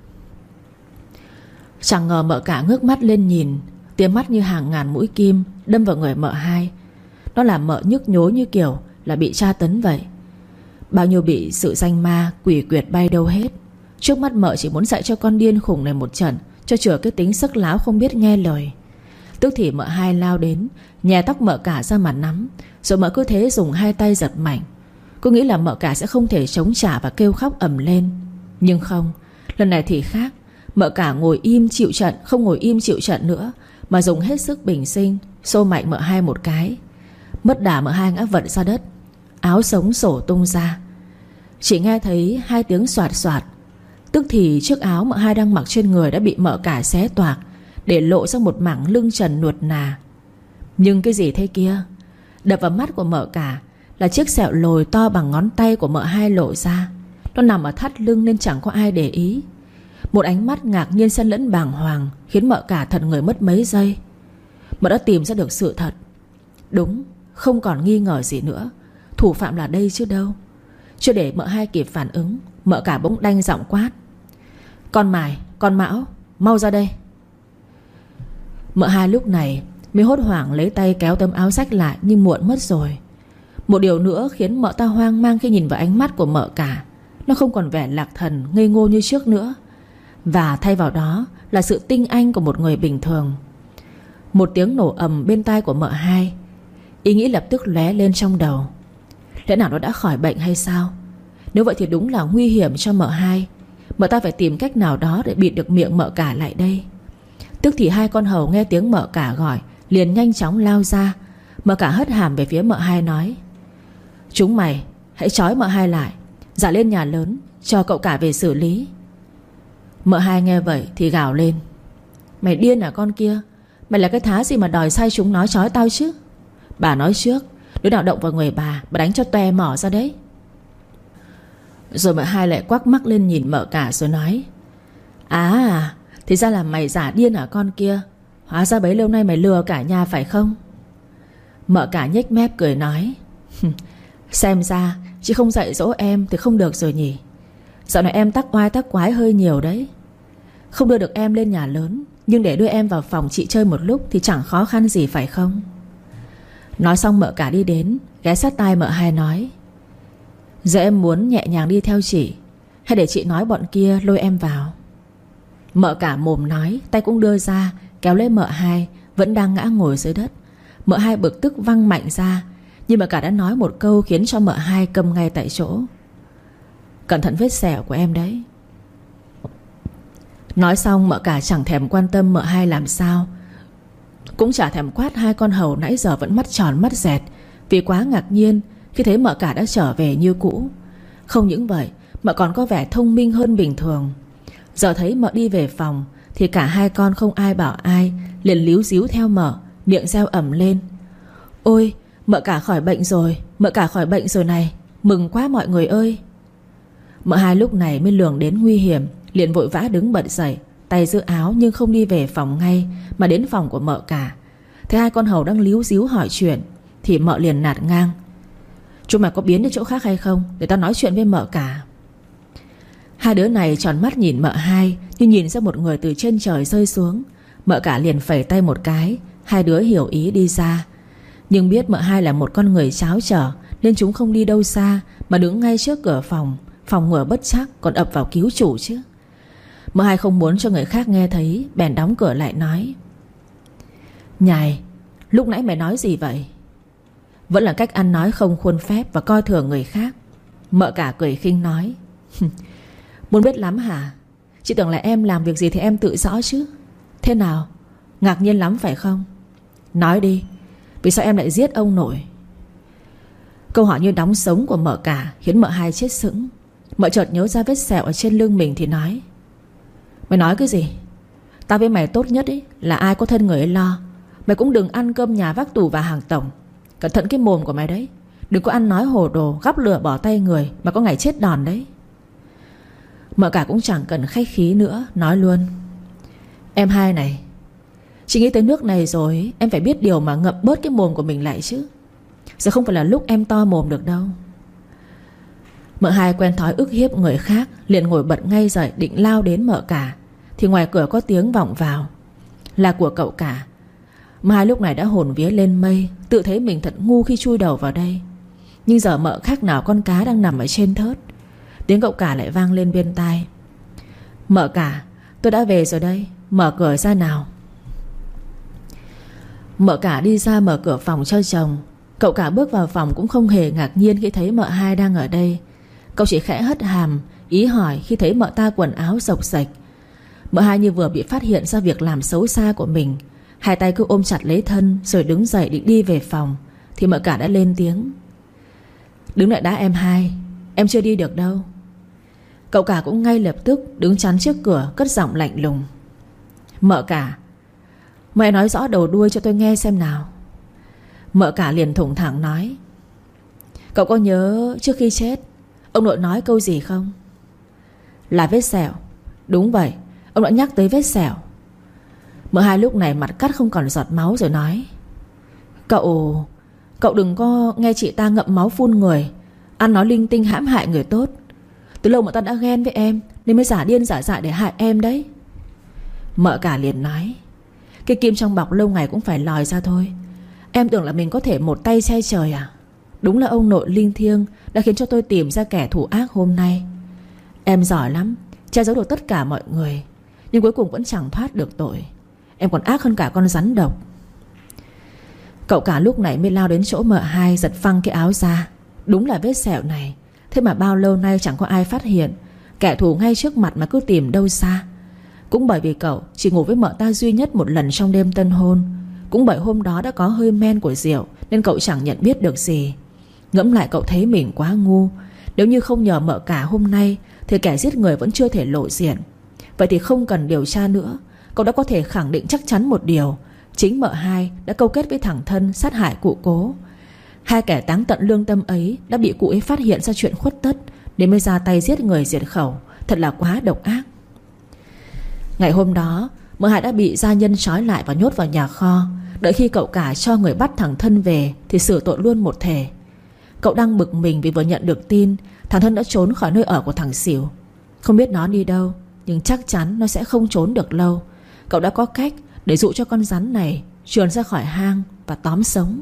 Chẳng ngờ mợ cả ngước mắt lên nhìn, tia mắt như hàng ngàn mũi kim đâm vào người mợ hai. Nó làm mợ nhức nhối như kiểu là bị tra tấn vậy. Bao nhiêu bị sự danh ma quỷ quyệt bay đâu hết. Trước mắt mợ chỉ muốn dạy cho con điên khùng này một trận, cho chừa cái tính sức láo không biết nghe lời. Tức thì mợ hai lao đến, nhè tóc mợ cả ra mà nắm. Rồi mợ cứ thế dùng hai tay giật mạnh. Cứ nghĩ là mợ cả sẽ không thể chống trả và kêu khóc ầm lên. Nhưng không, lần này thì khác. Mợ cả ngồi im chịu trận, không ngồi im chịu trận nữa, mà dùng hết sức bình sinh xô mạnh mợ hai một cái. Mất đà mợ hai ngã vật ra đất, áo sống sổ tung ra. Chỉ nghe thấy hai tiếng soạt soạt. Tức thì chiếc áo mợ hai đang mặc trên người đã bị mợ cả xé toạc, để lộ ra một mảng lưng trần nuột nà. Nhưng cái gì thế kia? Đập vào mắt của mợ cả là chiếc sẹo lồi to bằng ngón tay của mợ hai lộ ra. Nó nằm ở thắt lưng nên chẳng có ai để ý. Một ánh mắt ngạc nhiên xen lẫn bàng hoàng khiến mợ cả thật người mất mấy giây. Mợ đã tìm ra được sự thật. Đúng, không còn nghi ngờ gì nữa. Thủ phạm là đây chứ đâu. Chưa để mợ hai kịp phản ứng, mợ cả bỗng đanh giọng quát: Con Mài, con Mão, mau ra đây. Mợ hai lúc này mới hốt hoảng lấy tay kéo tấm áo xách lại, nhưng muộn mất rồi. Một điều nữa khiến mợ ta hoang mang khi nhìn vào ánh mắt của mợ cả. Nó không còn vẻ lạc thần ngây ngô như trước nữa, và thay vào đó là sự tinh anh của một người bình thường. Một tiếng nổ ầm bên tai của mợ hai. Ý nghĩ lập tức lóe lên trong đầu. Lẽ nào nó đã khỏi bệnh hay sao? Nếu vậy thì đúng là nguy hiểm cho mợ hai. Mợ ta phải tìm cách nào đó để bịt được miệng mợ cả lại đây. Tức thì hai con hầu nghe tiếng mợ cả gọi liền nhanh chóng lao ra. Mợ cả hất hàm về phía mợ hai nói: Chúng mày hãy trói mợ hai lại, dã lên nhà lớn cho cậu cả về xử lý. Mợ hai nghe vậy thì gào lên: Mày điên à con kia? Mày là cái thá gì mà đòi sai chúng nó trói tao chứ? Bà nói trước, đứa nào động vào người bà, bà đánh cho toe mỏ ra đấy. Rồi mợ hai lại quắc mắt lên nhìn mợ cả rồi nói: À, thì ra là mày giả điên à con kia? Hóa ra bấy lâu nay mày lừa cả nhà phải không? Mợ cả nhếch mép cười nói: Xem ra chị không dạy dỗ em thì không được rồi nhỉ. Dạo này em tắc oai tắc quái hơi nhiều đấy. Không đưa được em lên nhà lớn, nhưng để đưa em vào phòng chị chơi một lúc thì chẳng khó khăn gì phải không? Nói xong mợ cả đi đến, ghé sát tai mợ hai nói: Giờ em muốn nhẹ nhàng đi theo chị, hay để chị nói bọn kia lôi em vào? Mợ cả mồm nói, tay cũng đưa ra kéo lấy mợ hai vẫn đang ngã ngồi dưới đất. Mợ hai bực tức văng mạnh ra, nhưng mợ cả đã nói một câu khiến cho mợ hai câm ngay tại chỗ: Cẩn thận vết sẹo của em đấy. Nói xong mợ cả chẳng thèm quan tâm mợ hai làm sao, cũng chả thèm quát hai con hầu nãy giờ vẫn mắt tròn mắt dẹt vì quá ngạc nhiên khi thấy mợ cả đã trở về như cũ. Không những vậy, mợ còn có vẻ thông minh hơn bình thường. Giờ thấy mợ đi về phòng thì cả hai con không ai bảo ai liền líu díu theo mợ, miệng reo ẩm lên: Ôi, mợ cả khỏi bệnh rồi, mợ cả khỏi bệnh rồi này, mừng quá mọi người ơi. Mợ hai lúc này mới lường đến nguy hiểm, liền vội vã đứng bật dậy, tay giữ áo nhưng không đi về phòng ngay mà đến phòng của mợ cả. Thấy hai con hầu đang líu díu hỏi chuyện thì mợ liền nạt ngang: Chúng mày có biến đến chỗ khác hay không, để tao nói chuyện với mợ cả. Hai đứa này tròn mắt nhìn mợ hai như nhìn ra một người từ trên trời rơi xuống. Mợ cả liền phẩy tay một cái, hai đứa hiểu ý đi ra. Nhưng biết mợ hai là một con người tráo trở nên chúng không đi đâu xa mà đứng ngay trước cửa phòng, phòng ngừa bất trắc còn ập vào cứu chủ chứ. Mợ hai không muốn cho người khác nghe thấy, bèn đóng cửa lại nói: Nhài, lúc nãy mày nói gì vậy? Vẫn là cách ăn nói không khuôn phép và coi thường người khác. Mợ cả cười khinh nói: Muốn biết lắm hả? Chị tưởng là em làm việc gì thì em tự rõ chứ. Thế nào? Ngạc nhiên lắm phải không? Nói đi, vì sao em lại giết ông nội? Câu hỏi như đóng sống của mợ cả khiến mợ hai chết sững. Mợ chợt nhớ ra vết sẹo ở trên lưng mình thì nói: Mày nói cái gì? Tao với mày tốt nhất ấy là ai có thân người ấy lo. Mày cũng đừng ăn cơm nhà vác tù và hàng tổng. Cẩn thận cái mồm của mày đấy. Đừng có ăn nói hồ đồ, gắp lửa bỏ tay người mà có ngày chết đòn đấy. Mợ cả cũng chẳng cần khách khí nữa, nói luôn: Em hai này, chị nghĩ tới nước này rồi, em phải biết điều mà ngậm bớt cái mồm của mình lại chứ. Giờ không phải là lúc em to mồm được đâu. Mợ hai quen thói ức hiếp người khác, liền ngồi bật ngay dậy định lao đến mợ cả thì ngoài cửa có tiếng vọng vào: Là của cậu cả. Mợ hai lúc này đã hồn vía lên mây, tự thấy mình thật ngu khi chui đầu vào đây. Nhưng giờ mợ khác nào con cá đang nằm ở trên thớt. Tiếng cậu cả lại vang lên bên tai: Mợ cả, tôi đã về rồi đây, mở cửa ra nào. Mợ cả đi ra mở cửa phòng cho chồng. Cậu cả bước vào phòng cũng không hề ngạc nhiên khi thấy mợ hai đang ở đây. Cậu chỉ khẽ hất hàm ý hỏi khi thấy mợ ta quần áo rộc rạch. Mợ hai như vừa bị phát hiện ra việc làm xấu xa của mình, hai tay cứ ôm chặt lấy thân rồi đứng dậy định đi về phòng thì mợ cả đã lên tiếng: Đứng lại đã em hai, em chưa đi được đâu. Cậu cả cũng ngay lập tức đứng chắn trước cửa, cất giọng lạnh lùng: Mợ cả, mẹ nói rõ đầu đuôi cho tôi nghe xem nào. Mợ cả liền thủng thẳng nói: Cậu có nhớ trước khi chết ông nội nói câu gì không? Là vết sẹo. Đúng vậy, ông đã nhắc tới vết sẹo. Mợ hai lúc này mặt cắt không còn giọt máu rồi nói: Cậu... Cậu đừng có nghe chị ta ngậm máu phun người, ăn nói linh tinh hãm hại người tốt. Từ lâu mà ta đã ghen với em nên mới giả điên giả dại để hại em đấy. Mợ cả liền nói: Cái kim trong bọc lâu ngày cũng phải lòi ra thôi. Em tưởng là mình có thể một tay che trời à? Đúng là ông nội linh thiêng đã khiến cho tôi tìm ra kẻ thù ác hôm nay. Em giỏi lắm, che giấu được tất cả mọi người, nhưng cuối cùng vẫn chẳng thoát được tội. Em còn ác hơn cả con rắn độc. Cậu cả lúc này mới lao đến chỗ mợ hai, giật phăng cái áo ra. Đúng là vết sẹo này. Thế mà bao lâu nay chẳng có ai phát hiện. Kẻ thù ngay trước mặt mà cứ tìm đâu xa. Cũng bởi vì cậu chỉ ngủ với mợ ta duy nhất một lần trong đêm tân hôn. Cũng bởi hôm đó đã có hơi men của rượu nên cậu chẳng nhận biết được gì. Ngẫm lại cậu thấy mình quá ngu. Nếu như không nhờ mợ cả hôm nay thì kẻ giết người vẫn chưa thể lộ diện. Vậy thì không cần điều tra nữa. Cậu đã có thể khẳng định chắc chắn một điều: chính mợ hai đã câu kết với thằng thân sát hại cụ Cố. Hai kẻ táng tận lương tâm ấy đã bị cụ ấy phát hiện ra chuyện khuất tất nên mới ra tay giết người diệt khẩu. Thật là quá độc ác. Ngày hôm đó mợ hai đã bị gia nhân trói lại và nhốt vào nhà kho. Đợi khi cậu cả cho người bắt thằng thân về thì xử tội luôn một thể. Cậu đang bực mình vì vừa nhận được tin thằng thân đã trốn khỏi nơi ở của thằng xỉu. Không biết nó đi đâu, nhưng chắc chắn nó sẽ không trốn được lâu. Cậu đã có cách để dụ cho con rắn này trườn ra khỏi hang và tóm sống.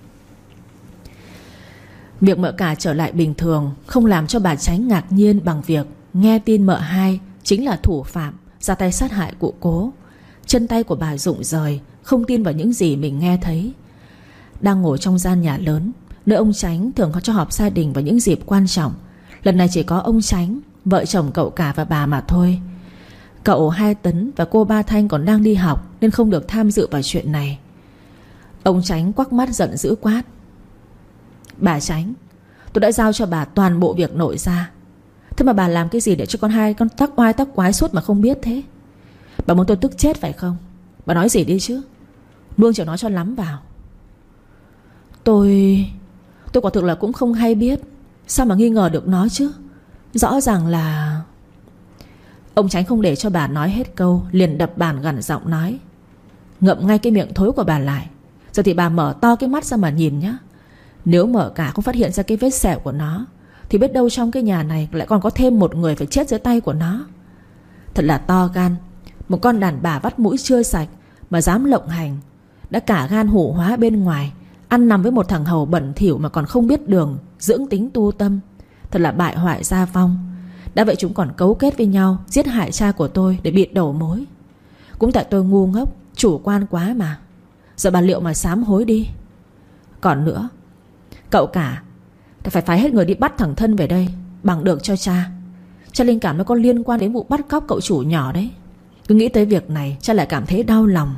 Việc mợ cả trở lại bình thường không làm cho bà Chánh ngạc nhiên bằng việc nghe tin mợ hai chính là thủ phạm ra tay sát hại cụ Cố. Chân tay của bà rụng rời, không tin vào những gì mình nghe thấy. Đang ngồi trong gian nhà lớn, nơi ông Chánh thường có cho họp gia đình vào những dịp quan trọng. Lần này chỉ có ông Chánh, vợ chồng cậu cả và bà mà thôi. Cậu Hai Tấn và cô Ba Thanh còn đang đi học nên không được tham dự vào chuyện này. Ông Chánh quắc mắt giận dữ quát: Bà Chánh, tôi đã giao cho bà toàn bộ việc nội gia. Thế mà bà làm cái gì để cho con hai con tắc oai tắc quái suốt mà không biết thế? Bà muốn tôi tức chết phải không? Bà nói gì đi chứ, nuông chiều nó cho lắm vào. Tôi... Tôi quả thực là cũng không hay biết. Sao mà nghi ngờ được nó chứ? Rõ ràng là... Ông Chánh không để cho bà nói hết câu, liền đập bàn gằn giọng nói: Ngậm ngay cái miệng thối của bà lại. Giờ thì bà mở to cái mắt ra mà nhìn nhá. Nếu mợ cả không phát hiện ra cái vết sẹo của nó thì biết đâu trong cái nhà này lại còn có thêm một người phải chết dưới tay của nó. Thật là to gan. Một con đàn bà vắt mũi chưa sạch mà dám lộng hành. Đã cả gan hủ hóa bên ngoài, ăn nằm với một thằng hầu bẩn thỉu mà còn không biết đường dưỡng tính tu tâm. Thật là bại hoại gia phong. Đã vậy chúng còn cấu kết với nhau giết hại cha của tôi để bịt đầu mối. Cũng tại tôi ngu ngốc, chủ quan quá mà. Giờ bà liệu mà sám hối đi. Còn nữa, cậu cả phải phái hết người đi bắt thằng thân về đây bằng được cho cha. Cha linh cảm nó có liên quan đến vụ bắt cóc cậu chủ nhỏ đấy. Cứ nghĩ tới việc này cha lại cảm thấy đau lòng.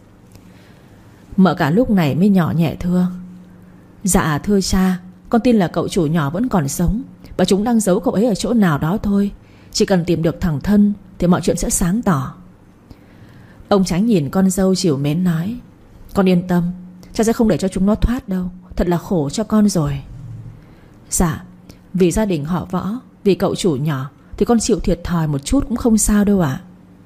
Mợ cả lúc này mới nhỏ nhẹ thưa: Dạ thưa cha, con tin là cậu chủ nhỏ vẫn còn sống và chúng đang giấu cậu ấy ở chỗ nào đó thôi. Chỉ cần tìm được thằng thân thì mọi chuyện sẽ sáng tỏ. Ông Chánh nhìn con dâu trìu mến nói: Con yên tâm, cha sẽ không để cho chúng nó thoát đâu. Thật là khổ cho con rồi. Dạ, vì gia đình họ Võ, vì cậu chủ nhỏ thì con chịu thiệt thòi một chút cũng không sao đâu ạ.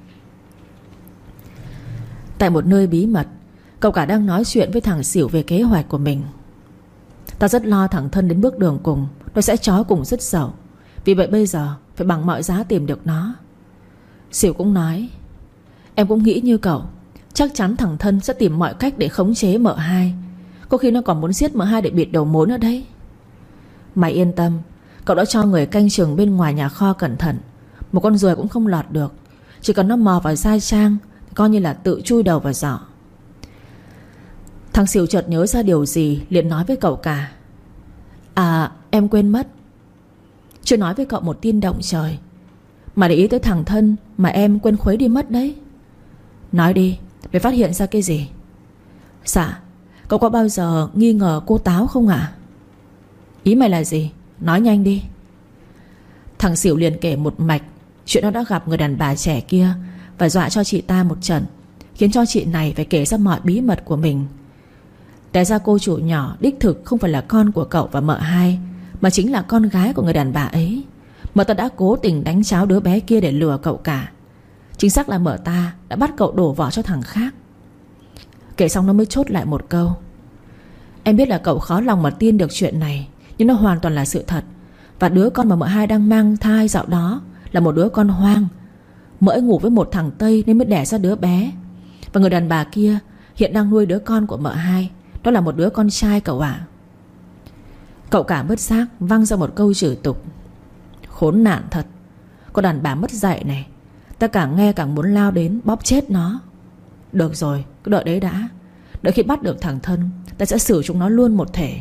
Tại một nơi bí mật, cậu cả đang nói chuyện với thằng xỉu về kế hoạch của mình. Ta rất lo thằng thân đến bước đường cùng nó sẽ trói cùng dứt dậu. Vì vậy bây giờ phải bằng mọi giá tìm được nó. Xỉu cũng nói: Em cũng nghĩ như cậu. Chắc chắn thằng thân sẽ tìm mọi cách để khống chế mợ hai. Có khi nó còn muốn giết mợ hai để bịt đầu mối nữa đấy. Mày yên tâm, cậu đã cho người canh chừng bên ngoài nhà kho cẩn thận. Một con ruồi cũng không lọt được. Chỉ cần nó mò vào giai trang thì coi như là tự chui đầu vào giỏ. Thằng xỉu chợt nhớ ra điều gì, liền nói với cậu cả: À em quên mất, chưa nói với cậu một tin động trời. Mà để ý tới thằng thân mà em quên khuấy đi mất đấy. Nói đi, để phát hiện ra cái gì? Dạ, cậu có bao giờ nghi ngờ cô Táo không ạ? À? Ý mày là gì? Nói nhanh đi. Thằng xỉu liền kể một mạch chuyện nó đã gặp người đàn bà trẻ kia và dọa cho chị ta một trận, khiến cho chị này phải kể ra mọi bí mật của mình. Té ra cô chủ nhỏ đích thực không phải là con của cậu và mợ hai, mà chính là con gái của người đàn bà ấy. Mợ ta đã cố tình đánh cháo đứa bé kia để lừa cậu cả. Chính xác là mợ ta đã bắt cậu đổ vỏ cho thằng khác. Kể xong nó mới chốt lại một câu: Em biết là cậu khó lòng mà tin được chuyện này, nhưng nó hoàn toàn là sự thật. Và đứa con mà mợ hai đang mang thai dạo đó là một đứa con hoang. Mợ ấy ngủ với một thằng Tây nên mới đẻ ra đứa bé. Và người đàn bà kia hiện đang nuôi đứa con của mợ hai. Đó là một đứa con trai cậu ạ. Cậu cả bất giác văng ra một câu chửi tục. Khốn nạn thật. Con đàn bà mất dạy này. Ta càng nghe càng muốn lao đến bóp chết nó. Được rồi, cứ đợi đấy đã. Đợi khi bắt được thằng Thân, ta sẽ xử chúng nó luôn một thể.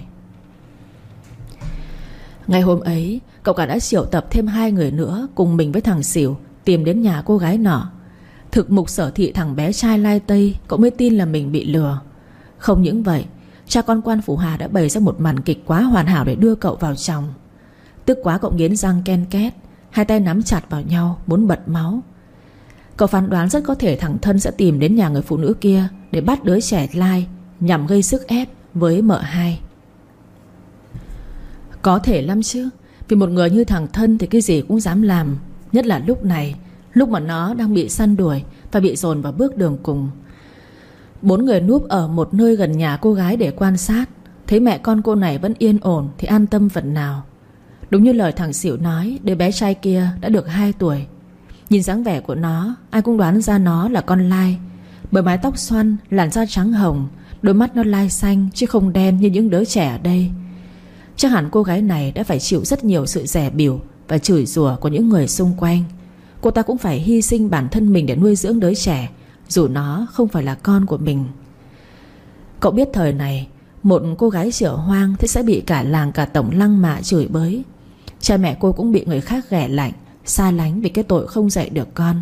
Ngày hôm ấy, cậu cả đã triệu tập thêm hai người nữa cùng mình với thằng Xỉu tìm đến nhà cô gái nọ. Thực mục sở thị thằng bé trai lai Tây, cậu mới tin là mình bị lừa. Không những vậy, cha con quan phủ Hà đã bày ra một màn kịch quá hoàn hảo để đưa cậu vào chồng. Tức quá cậu nghiến răng ken két, hai tay nắm chặt vào nhau muốn bật máu. Cậu phán đoán rất có thể thằng Thân sẽ tìm đến nhà người phụ nữ kia để bắt đứa trẻ lai, nhằm gây sức ép với mợ hai. Có thể lắm chứ. Vì một người như thằng Thân thì cái gì cũng dám làm. Nhất là lúc này, lúc mà nó đang bị săn đuổi và bị dồn vào bước đường cùng. Bốn người núp ở một nơi gần nhà cô gái để quan sát. Thấy mẹ con cô này vẫn yên ổn thì an tâm phần nào. Đúng như lời thằng Xỉu nói, đứa bé trai kia đã được hai tuổi. Nhìn dáng vẻ của nó, ai cũng đoán ra nó là con lai. Bởi mái tóc xoăn, làn da trắng hồng, đôi mắt nó lai xanh chứ không đen như những đứa trẻ ở đây. Chắc hẳn cô gái này đã phải chịu rất nhiều sự dè bỉu và chửi rủa của những người xung quanh. Cô ta cũng phải hy sinh bản thân mình để nuôi dưỡng đứa trẻ, dù nó không phải là con của mình. Cậu biết thời này, một cô gái chửa hoang thì sẽ bị cả làng cả tổng lăng mạ chửi bới. Cha mẹ cô cũng bị người khác ghẻ lạnh, xa lánh vì cái tội không dạy được con.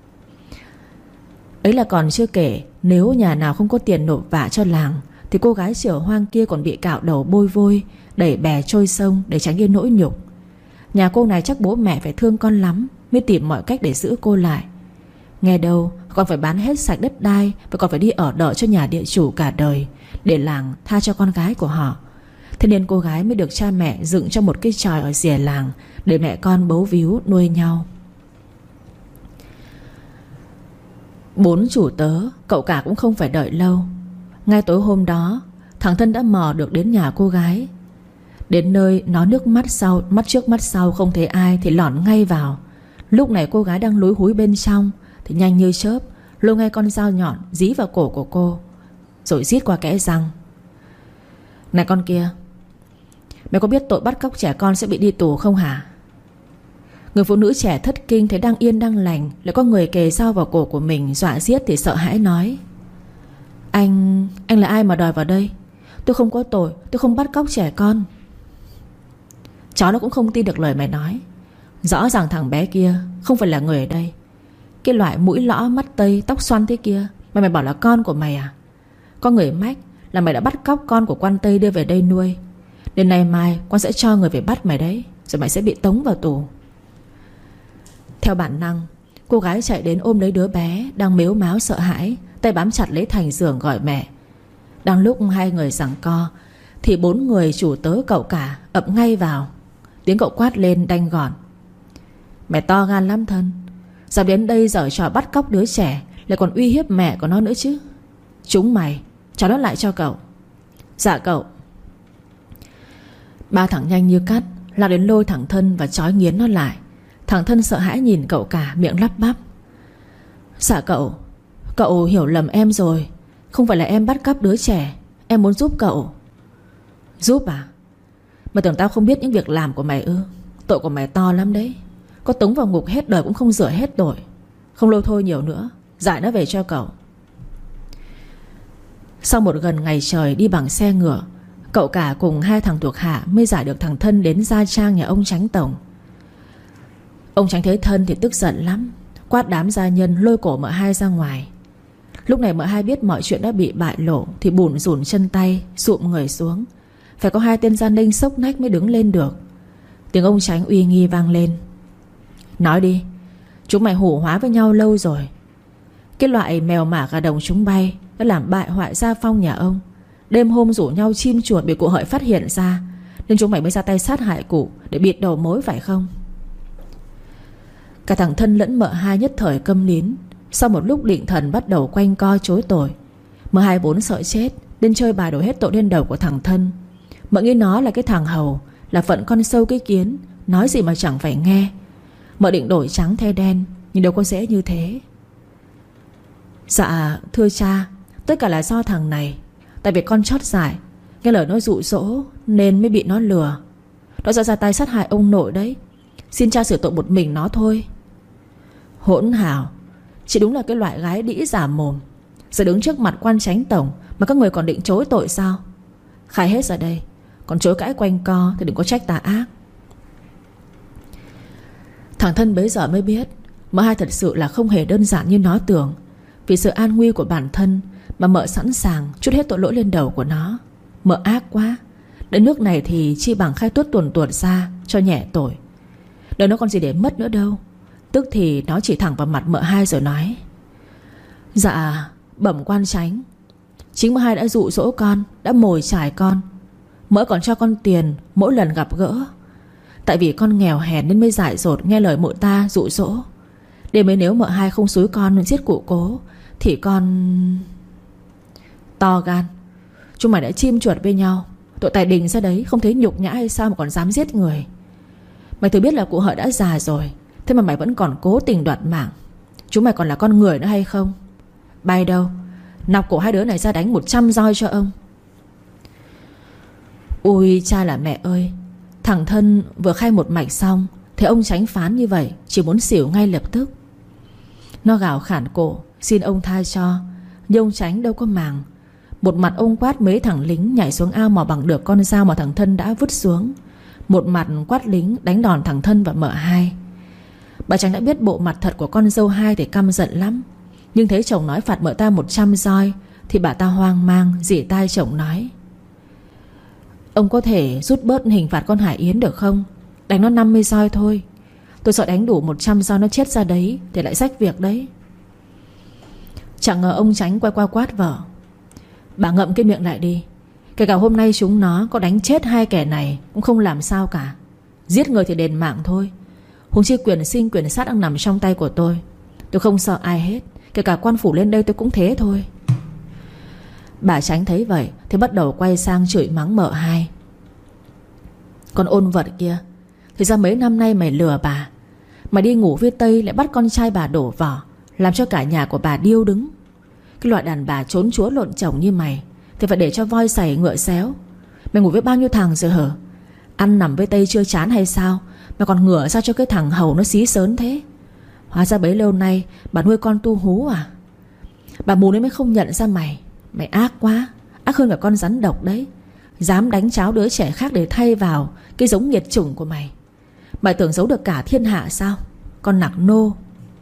Ấy là còn chưa kể, nếu nhà nào không có tiền nộp vạ cho làng thì cô gái chửa hoang kia còn bị cạo đầu bôi vôi, đẩy bè trôi sông để tránh cái nỗi nhục. Nhà cô này chắc bố mẹ phải thương con lắm mới tìm mọi cách để giữ cô lại. Nghe đâu còn phải bán hết sạch đất đai và còn phải đi ở đợ cho nhà địa chủ cả đời để làng tha cho con gái của họ. Thế nên cô gái mới được cha mẹ dựng cho một cái chòi ở rìa làng để mẹ con bấu víu nuôi nhau. Bốn chủ tớ, cậu cả cũng không phải đợi lâu. Ngay tối hôm đó, thằng Thân đã mò được đến nhà cô gái. Đến nơi nó nước mắt sau, mắt trước mắt sau không thấy ai thì lỏn ngay vào. Lúc này cô gái đang lúi húi bên trong thì nhanh như chớp lôi ngay con dao nhọn dí vào cổ của cô, rồi rít qua kẽ răng. Này con kia, mày có biết tội bắt cóc trẻ con sẽ bị đi tù không hả? Người phụ nữ trẻ thất kinh thấy đang yên đang lành lại có người kề dao vào cổ của mình dọa giết thì sợ hãi nói: Anh, anh là ai mà đòi vào đây? Tôi không có tội, tôi không bắt cóc trẻ con. Chó nó cũng không tin được lời mày nói. Rõ ràng thằng bé kia không phải là người ở đây. Cái loại mũi lõ mắt tây tóc xoăn thế kia mà mày bảo là con của mày à? Có người mách là mày đã bắt cóc con của quan Tây đưa về đây nuôi. Đến nay mai con sẽ cho người về bắt mày đấy, rồi mày sẽ bị tống vào tù. Theo bản năng, cô gái chạy đến ôm lấy đứa bé đang mếu máo sợ hãi, tay bám chặt lấy thành giường gọi mẹ. Đang lúc hai người giằng co thì bốn người chủ tớ cậu cả ập ngay vào. Tiếng cậu quát lên đanh gọn: Mẹ to gan lắm Thân, dám đến đây giở trò bắt cóc đứa trẻ, lại còn uy hiếp mẹ của nó nữa chứ. Chúng mày trả nó lại cho cậu. Dạ cậu. Ba thằng nhanh như cắt lao đến lôi thằng Thân và trói nghiến nó lại. Thằng Thân sợ hãi nhìn cậu cả, miệng lắp bắp: Dạ cậu, cậu hiểu lầm em rồi. Không phải là em bắt cóc đứa trẻ, em muốn giúp cậu. Giúp à? Mày tưởng tao không biết những việc làm của mày ư? Tội của mày to lắm đấy. Có tống vào ngục hết đời cũng không rửa hết tội. Không lâu thôi nhiều nữa, giải nó về cho cậu. Sau một gần ngày trời đi bằng xe ngựa, cậu cả cùng hai thằng thuộc hạ mới giải được thằng Thân đến gia trang nhà ông Chánh tổng. Ông Chánh thấy Thân thì tức giận lắm, quát đám gia nhân lôi cổ mợ hai ra ngoài. Lúc này mợ hai biết mọi chuyện đã bị bại lộ thì bủn rủn chân tay, sụm người xuống. Phải có hai tên gia ninh xốc nách mới đứng lên được. Tiếng ông Chánh uy nghi vang lên: Nói đi, chúng mày hủ hóa với nhau lâu rồi. Cái loại mèo mả gà đồng chúng bay đã làm bại hoại gia phong nhà ông. Đêm hôm rủ nhau chim chuột bị cụ Hợi phát hiện ra, nên chúng mày mới ra tay sát hại cụ để bịt đầu mối phải không? Cả thằng Thân lẫn mợ hai nhất thời câm nín. Sau một lúc định thần bắt đầu quanh co chối tội. Mợ hai vốn sợ chết Nên chơi bài đổ hết tội lên đầu của thằng Thân. Mợ nghĩ nó là cái thằng hầu, là phận con sâu cái kiến, nói gì mà chẳng phải nghe. Mợ định đổi trắng thay đen, nhưng đâu có dễ như thế. Dạ thưa cha, tất cả là do thằng này. Tại vì con chót dại, nghe lời nó dụ dỗ nên mới bị nó lừa. Nó sẽ ra tay sát hại ông nội đấy. Xin cha xử tội một mình nó thôi. Hỗn hào, chị đúng là cái loại gái đĩ giả mồm. Giờ đứng trước mặt quan chánh tổng mà các người còn định chối tội sao? Khai hết ra đây. Còn chối cãi quanh co thì đừng có trách ta ác. Thằng Thân bấy giờ mới biết mợ hai thật sự là không hề đơn giản như nó tưởng. Vì sự an nguy của bản thân mà mợ sẵn sàng trút hết tội lỗi lên đầu của nó. Mợ ác quá. Đến nước này thì chi bằng khai tuốt tuồn tuột ra cho nhẹ tội. Đời nó còn gì để mất nữa đâu. Tức thì nó chỉ thẳng vào mặt mợ hai rồi nói: Dạ bẩm quan chánh, chính mợ hai đã dụ dỗ con, đã mồi chài con. Mợ còn cho con tiền mỗi lần gặp gỡ. Tại vì con nghèo hèn nên mới dại dột nghe lời mụ ta dụ dỗ. Để mới nếu mợ hai không xúi con giết cụ cố thì con... To gan. Chúng mày đã chim chuột với nhau. Tội tài đình ra đấy không thấy nhục nhã hay sao mà còn dám giết người. Mày thử biết là cụ Hợi đã già rồi, thế mà mày vẫn còn cố tình đoạt mạng. Chúng mày còn là con người nữa hay không? Bay đâu, nọc cổ hai đứa này ra đánh một trăm roi cho ông. Ôi cha là mẹ ơi. Thằng Thân vừa khai một mạch xong thì ông chánh phán như vậy, chỉ muốn xỉu ngay lập tức. Nó gào khản cổ xin ông tha cho, nhưng ông chánh đâu có màng. Một mặt ông quát mấy thằng lính nhảy xuống ao mò bằng được con dao mà thằng Thân đã vứt xuống. Một mặt quát lính đánh đòn thằng Thân và mợ hai. Bà Tránh đã biết bộ mặt thật của con dâu hai thì căm giận lắm. Nhưng thấy chồng nói phạt mợ ta một trăm roi thì bà ta hoang mang rỉ tai chồng nói: Ông có thể rút bớt hình phạt con Hải Yến được không? Đánh nó năm mươi roi thôi. Tôi sợ đánh đủ một trăm roi nó chết ra đấy thì lại rách việc đấy. Chẳng ngờ ông Tránh quay qua quát vợ: Bà ngậm cái miệng lại đi. Kể cả hôm nay chúng nó có đánh chết hai kẻ này cũng không làm sao cả. Giết người thì đền mạng thôi. Huống chi quyền sinh quyền sát đang nằm trong tay của tôi. Tôi không sợ ai hết. Kể cả quan phủ lên đây tôi cũng thế thôi. Bà Tránh thấy vậy thì bắt đầu quay sang chửi mắng mợ hai: Con ôn vật kia, thì ra mấy năm nay mày lừa bà. Mày đi ngủ với Tây lại bắt con trai bà đổ vỏ, làm cho cả nhà của bà điêu đứng. Cái loại đàn bà trốn chúa lộn chồng như mày thì phải để cho voi sảy ngựa xéo. Mày ngủ với bao nhiêu thằng rồi hở? Ăn nằm với Tây chưa chán hay sao mà còn ngửa ra cho cái thằng hầu nó xí sớn thế? Hóa ra bấy lâu nay bà nuôi con tu hú à? Bà mù nên mới không nhận ra mày. Mày ác quá, ác hơn cả con rắn độc đấy. Dám đánh cháo đứa trẻ khác để thay vào cái giống nghiệt chủng của mày. Mày tưởng giấu được cả thiên hạ sao? Con nặc nô.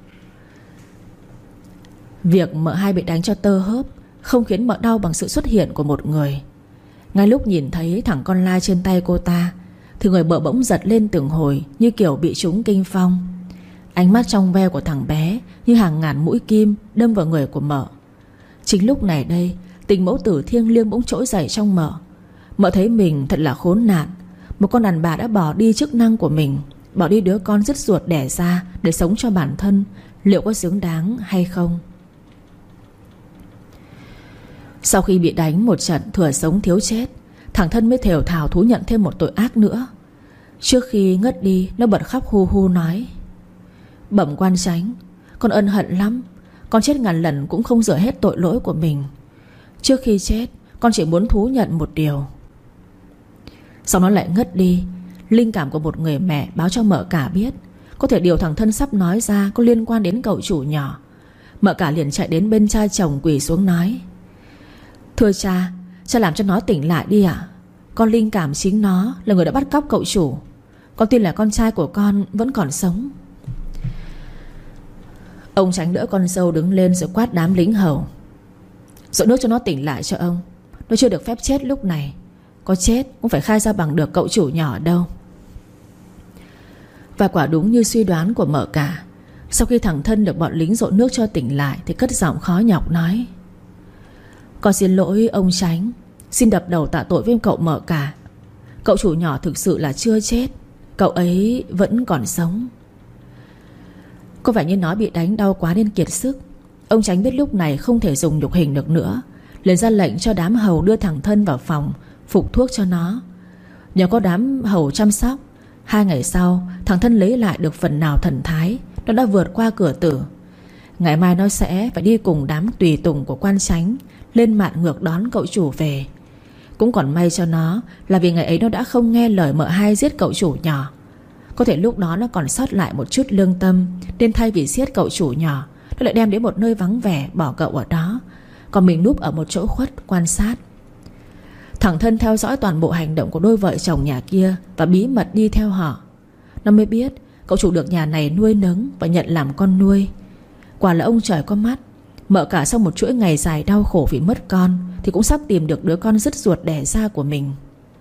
Việc mợ hai bị đánh cho tơ hớp không khiến mợ đau bằng sự xuất hiện của một người. Ngay lúc nhìn thấy thằng con lai trên tay cô ta thì người mợ bỗng giật lên từng hồi, như kiểu bị trúng kinh phong. Ánh mắt trong veo của thằng bé như hàng ngàn mũi kim đâm vào người của mợ. Chính lúc này đây, tình mẫu tử thiêng liêng bỗng trỗi dậy trong mợ. Mợ thấy mình thật là khốn nạn. Một con đàn bà đã bỏ đi chức năng của mình, bỏ đi đứa con dứt ruột đẻ ra để sống cho bản thân. Liệu có xứng đáng hay không? Sau khi bị đánh một trận thừa sống thiếu chết, thằng Thân mới thều thào thú nhận thêm một tội ác nữa. Trước khi ngất đi, nó bật khóc hu hu nói: Bẩm quan chánh, con ân hận lắm. Con chết ngàn lần cũng không rửa hết tội lỗi của mình. Trước khi chết, con chỉ muốn thú nhận một điều. Sau nó lại ngất đi. Linh cảm của một người mẹ báo cho mợ cả biết có thể điều thằng Thân sắp nói ra có liên quan đến cậu chủ nhỏ. Mợ cả liền chạy đến bên cha chồng quỳ xuống nói: Thưa cha, cha làm cho nó tỉnh lại đi ạ. Con linh cảm chính nó là người đã bắt cóc cậu chủ. Con tin là con trai của con vẫn còn sống. Ông Tránh đỡ con dâu đứng lên rồi quát đám lính hầu: Dội nước cho nó tỉnh lại cho ông. Nó chưa được phép chết lúc này. Có chết cũng phải khai ra bằng được cậu chủ nhỏ đâu. Và quả đúng như suy đoán của mợ cả. Sau khi thằng Thân được bọn lính dội nước cho tỉnh lại thì cất giọng khó nhọc nói: Con xin lỗi ông Tránh, xin đập đầu tạ tội với cậu mợ cả. Cậu chủ nhỏ thực sự là chưa chết. Cậu ấy vẫn còn sống. Có vẻ như nó bị đánh đau quá nên kiệt sức. Ông Tránh biết lúc này không thể dùng nhục hình được nữa, liền ra lệnh cho đám hầu đưa thằng Thân vào phòng phục thuốc cho nó. Nhờ có đám hầu chăm sóc, hai ngày sau thằng Thân lấy lại được phần nào thần thái. Nó đã vượt qua cửa tử. Ngày mai nó sẽ phải đi cùng đám tùy tùng của quan chánh lên Mạn Ngược đón cậu chủ về. Cũng còn may cho nó là vì ngày ấy nó đã không nghe lời mợ hai giết cậu chủ nhỏ. Có thể lúc đó nó còn sót lại một chút lương tâm, nên thay vì giết cậu chủ nhỏ, nó lại đem đến một nơi vắng vẻ bỏ cậu ở đó, còn mình núp ở một chỗ khuất quan sát. Thằng Thân theo dõi toàn bộ hành động của đôi vợ chồng nhà kia và bí mật đi theo họ. Nó mới biết cậu chủ được nhà này nuôi nấng và nhận làm con nuôi. Quả là ông trời có mắt. Mợ cả sau một chuỗi ngày dài đau khổ vì mất con thì cũng sắp tìm được đứa con dứt ruột đẻ ra của mình.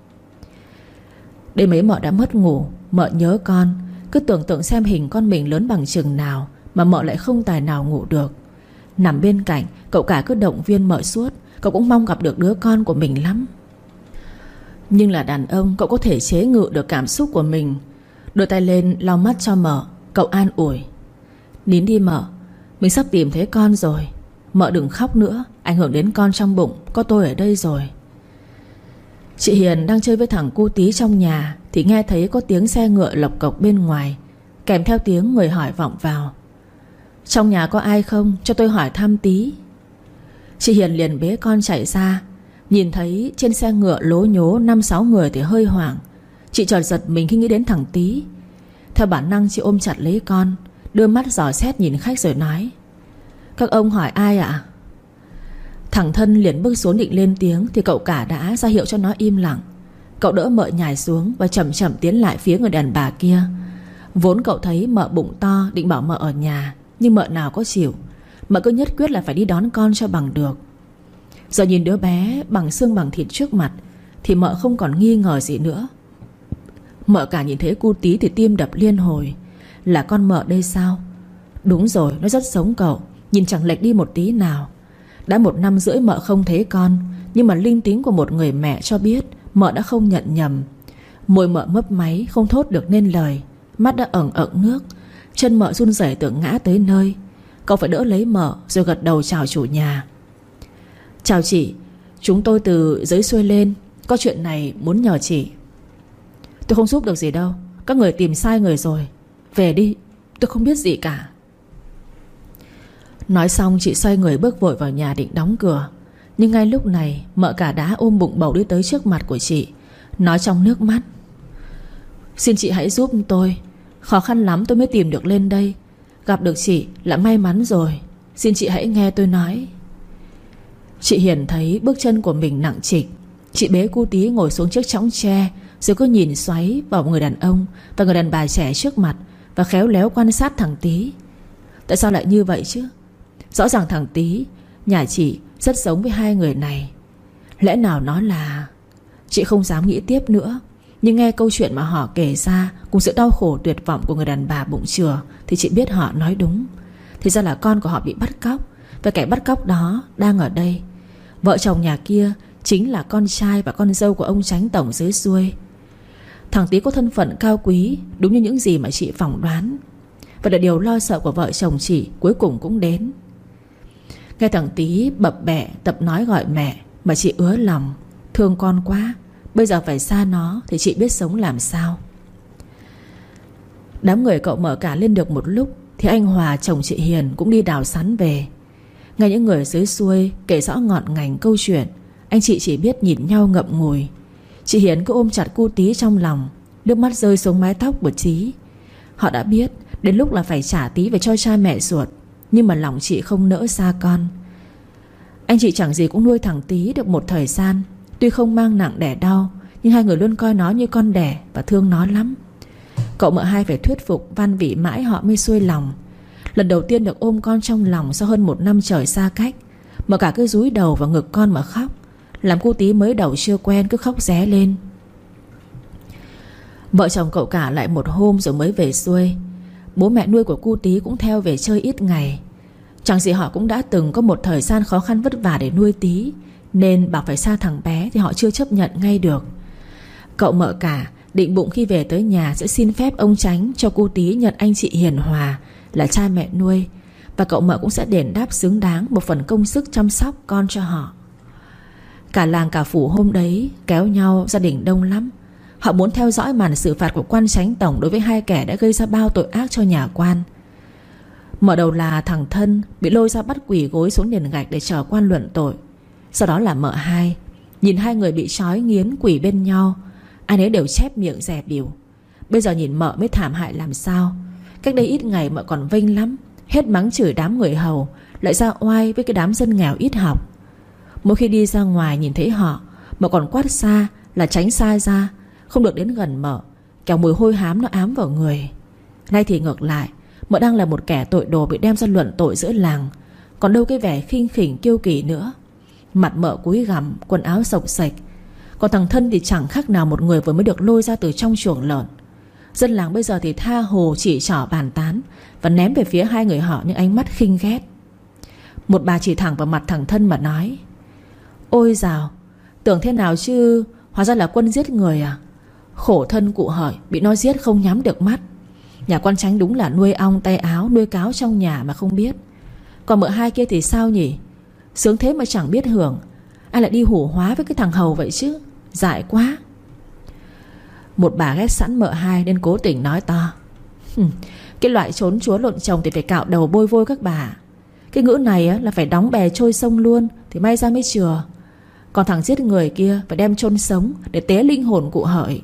Đêm ấy mợ đã mất ngủ. Mợ nhớ con, cứ tưởng tượng xem hình con mình lớn bằng chừng nào, mà mợ lại không tài nào ngủ được. Nằm bên cạnh, cậu cả cứ động viên mợ suốt. Cậu cũng mong gặp được đứa con của mình lắm. Nhưng là đàn ông, cậu có thể chế ngự được cảm xúc của mình. Đưa tay lên lau mắt cho mợ. Cậu an ủi: "Nín đi mợ, mình sắp tìm thấy con rồi. Mợ đừng khóc nữa, ảnh hưởng đến con trong bụng. Có tôi ở đây rồi." Chị Hiền đang chơi với thằng cu tí trong nhà thì nghe thấy có tiếng xe ngựa lộc cộc bên ngoài, kèm theo tiếng người hỏi vọng vào: "Trong nhà có ai không? Cho tôi hỏi thăm tí." Chị Hiền liền bế con chạy ra. Nhìn thấy trên xe ngựa lố nhố năm sáu người thì hơi hoảng. Chị chợt giật mình khi nghĩ đến thằng Tí. Theo bản năng chị ôm chặt lấy con, đưa mắt dò xét nhìn khách rồi nói: "Các ông hỏi ai ạ?" Thằng Thân liền bước xuống định lên tiếng thì cậu cả đã ra hiệu cho nó im lặng. Cậu đỡ mợ nhảy xuống và chậm chậm tiến lại phía người đàn bà kia. Vốn cậu thấy mợ bụng to định bảo mợ ở nhà, nhưng mợ nào có chịu. Mợ cứ nhất quyết là phải đi đón con cho bằng được. Giờ nhìn đứa bé bằng xương bằng thịt trước mặt thì mợ không còn nghi ngờ gì nữa. Mợ cả nhìn thấy cu Tí thì tim đập liên hồi. Là con mợ đây sao? Đúng rồi, nó rất giống cậu, nhìn chẳng lệch đi một tí nào. Đã một năm rưỡi mợ không thấy con, nhưng mà linh tính của một người mẹ cho biết mợ đã không nhận nhầm. Môi mợ mấp máy không thốt được nên lời, mắt đã ẩn ẩn nước, chân mợ run rẩy tưởng ngã tới nơi. Cậu phải đỡ lấy mợ rồi gật đầu chào chủ nhà: "Chào chị, chúng tôi từ dưới xuôi lên, có chuyện này muốn nhờ chị." "Tôi không giúp được gì đâu, các người tìm sai người rồi. Về đi, tôi không biết gì cả." Nói xong chị xoay người bước vội vào nhà định đóng cửa. Nhưng ngay lúc này mợ cả đã ôm bụng bầu đi tới trước mặt của chị, nói trong nước mắt: "Xin chị hãy giúp tôi. Khó khăn lắm tôi mới tìm được lên đây. Gặp được chị là may mắn rồi. Xin chị hãy nghe tôi nói." Chị Hiền thấy bước chân của mình nặng trịch. Chị bế cu Tí ngồi xuống chiếc chõng tre, rồi cứ nhìn xoáy vào người đàn ông và người đàn bà trẻ trước mặt, và khéo léo quan sát thằng Tí. Tại sao lại như vậy chứ? Rõ ràng thằng Tí, nhà chị rất giống với hai người này. Lẽ nào nó là... Chị không dám nghĩ tiếp nữa. Nhưng nghe câu chuyện mà họ kể ra, cùng sự đau khổ tuyệt vọng của người đàn bà bụng chừa, thì chị biết họ nói đúng. Thì ra là con của họ bị bắt cóc, và kẻ bắt cóc đó đang ở đây. Vợ chồng nhà kia chính là con trai và con dâu của ông chánh tổng dưới xuôi. Thằng Tí có thân phận cao quý, đúng như những gì mà chị phỏng đoán. Và là điều lo sợ của vợ chồng chị cuối cùng cũng đến. Nghe thằng Tí bập bẹ tập nói gọi mẹ mà chị ứa lòng. Thương con quá, bây giờ phải xa nó thì chị biết sống làm sao. Đám người cậu mở cả lên được một lúc thì anh Hòa chồng chị Hiền cũng đi đào sắn về. Nghe những người dưới xuôi kể rõ ngọn ngành câu chuyện, anh chị chỉ biết nhìn nhau ngậm ngùi. Chị Hiền cứ ôm chặt cu Tí trong lòng, nước mắt rơi xuống mái tóc của Tí. Họ đã biết đến lúc là phải trả Tí về cho cha mẹ ruột, nhưng mà lòng chị không nỡ xa con. Anh chị chẳng gì cũng nuôi thằng Tí được một thời gian. Tuy không mang nặng đẻ đau, nhưng hai người luôn coi nó như con đẻ và thương nó lắm. Cậu mợ hai phải thuyết phục van vỉ mãi họ mới xuôi lòng. Lần đầu tiên được ôm con trong lòng sau hơn một năm trời xa cách, mợ cả cứ dúi đầu vào ngực con mà khóc, làm cu Tí mới đầu chưa quen cứ khóc ré lên. Vợ chồng cậu cả lại một hôm rồi mới về xuôi. Bố mẹ nuôi của cu Tí cũng theo về chơi ít ngày. Chẳng gì họ cũng đã từng có một thời gian khó khăn vất vả để nuôi Tí, nên bảo phải xa thằng bé thì họ chưa chấp nhận ngay được. Cậu mợ cả định bụng khi về tới nhà sẽ xin phép ông chánh cho cu Tí nhận anh chị Hiền Hòa là cha mẹ nuôi, và cậu mợ cũng sẽ đền đáp xứng đáng một phần công sức chăm sóc con cho họ. Cả làng cả phủ hôm đấy kéo nhau gia đình đông lắm. Họ muốn theo dõi màn xử phạt của quan chánh tổng đối với hai kẻ đã gây ra bao tội ác cho nhà quan. Mở đầu là thằng Thân bị lôi ra bắt quỳ gối xuống nền gạch để chờ quan luận tội. Sau đó là mợ hai. Nhìn hai người bị trói nghiến quỳ bên nhau, ai nấy đều chép miệng dè bỉu. Bây giờ nhìn mợ mới thảm hại làm sao. Cách đây ít ngày mợ còn vênh lắm, hết mắng chửi đám người hầu, lại ra oai với cái đám dân nghèo ít học. Mỗi khi đi ra ngoài nhìn thấy họ, mợ còn quát xa là tránh xa ra, không được đến gần mợ, kẻo mùi hôi hám nó ám vào người. Nay thì ngược lại, mợ đang là một kẻ tội đồ bị đem ra luận tội giữa làng, còn đâu cái vẻ khinh khỉnh kiêu kỳ nữa. Mặt mợ cúi gằm, quần áo xộc xệch. Còn thằng Thân thì chẳng khác nào một người vừa mới được lôi ra từ trong chuồng lợn. Dân làng bây giờ thì tha hồ chỉ trỏ bàn tán và ném về phía hai người họ những ánh mắt khinh ghét. Một bà chỉ thẳng vào mặt thằng Thân mà nói: Ôi dào, tưởng thế nào chứ, hóa ra là Quân giết người à? Khổ thân cụ Hợi, bị nó giết không nhắm được mắt. Nhà quan chánh đúng là nuôi ong tay áo, nuôi cáo trong nhà mà không biết. Còn mợ hai kia thì sao nhỉ? Sướng thế mà chẳng biết hưởng. Ai lại đi hủ hóa với cái thằng hầu vậy chứ? Dại quá. Một bà ghét sẵn mợ hai nên cố tình nói to: Cái loại trốn chúa lộn chồng thì phải cạo đầu bôi vôi các bà. Cái ngữ này là phải đóng bè trôi sông luôn thì may ra mới chừa. Còn thằng giết người kia phải đem chôn sống để tế linh hồn cụ Hợi.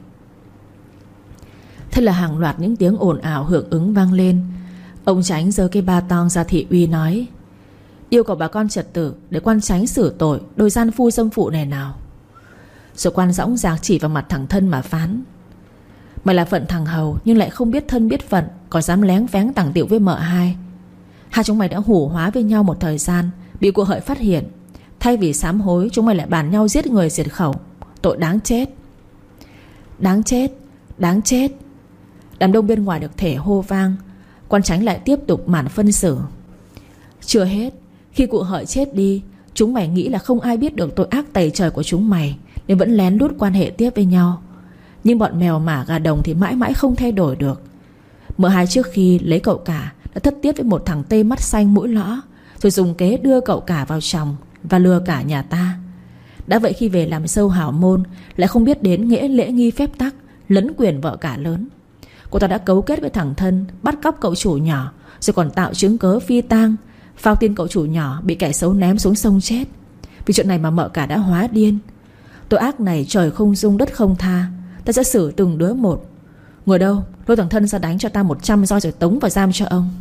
Thế là hàng loạt những tiếng ồn ào hưởng ứng vang lên. Ông Chánh giơ cái ba tong ra thị uy nói: Yêu cầu bà con trật tự để quan chánh xử tội đôi gian phu dâm phụ này nào. Rồi quan dõng dạc chỉ vào mặt thằng Thân mà phán: Mày là phận thằng hầu nhưng lại không biết thân biết phận, còn dám lén vén tằng tiệu với mợ hai. Hai chúng mày đã hủ hóa với nhau một thời gian, bị cụ Hợi phát hiện. Thay vì sám hối, chúng mày lại bàn nhau giết người diệt khẩu. Tội đáng chết. Đáng chết, đáng chết. Đám đông bên ngoài được thể hô vang. Quan chánh lại tiếp tục màn phân xử. Chưa hết, khi cụ Hợi chết đi, chúng mày nghĩ là không ai biết được tội ác tày trời của chúng mày, nên vẫn lén lút quan hệ tiếp với nhau. Nhưng bọn mèo mả gà đồng thì mãi mãi không thay đổi được. Mợ hai trước khi lấy cậu cả đã thất tiết với một thằng tê mắt xanh mũi lõ, rồi dùng kế đưa cậu cả vào chồng và lừa cả nhà ta. Đã vậy khi về làm sâu hảo môn, lại không biết đến nghĩa lễ nghi phép tắc, lấn quyền vợ cả lớn. Cô ta đã cấu kết với thằng Thân, bắt cóc cậu chủ nhỏ, rồi còn tạo chứng cớ phi tang, phao tin cậu chủ nhỏ bị kẻ xấu ném xuống sông chết. Vì chuyện này mà mợ cả đã hóa điên. Tội ác này trời không dung đất không tha. Ta sẽ xử từng đứa một. Ngồi đâu, lôi thằng Thân ra đánh cho ta một trăm roi rồi tống vào giam cho ông.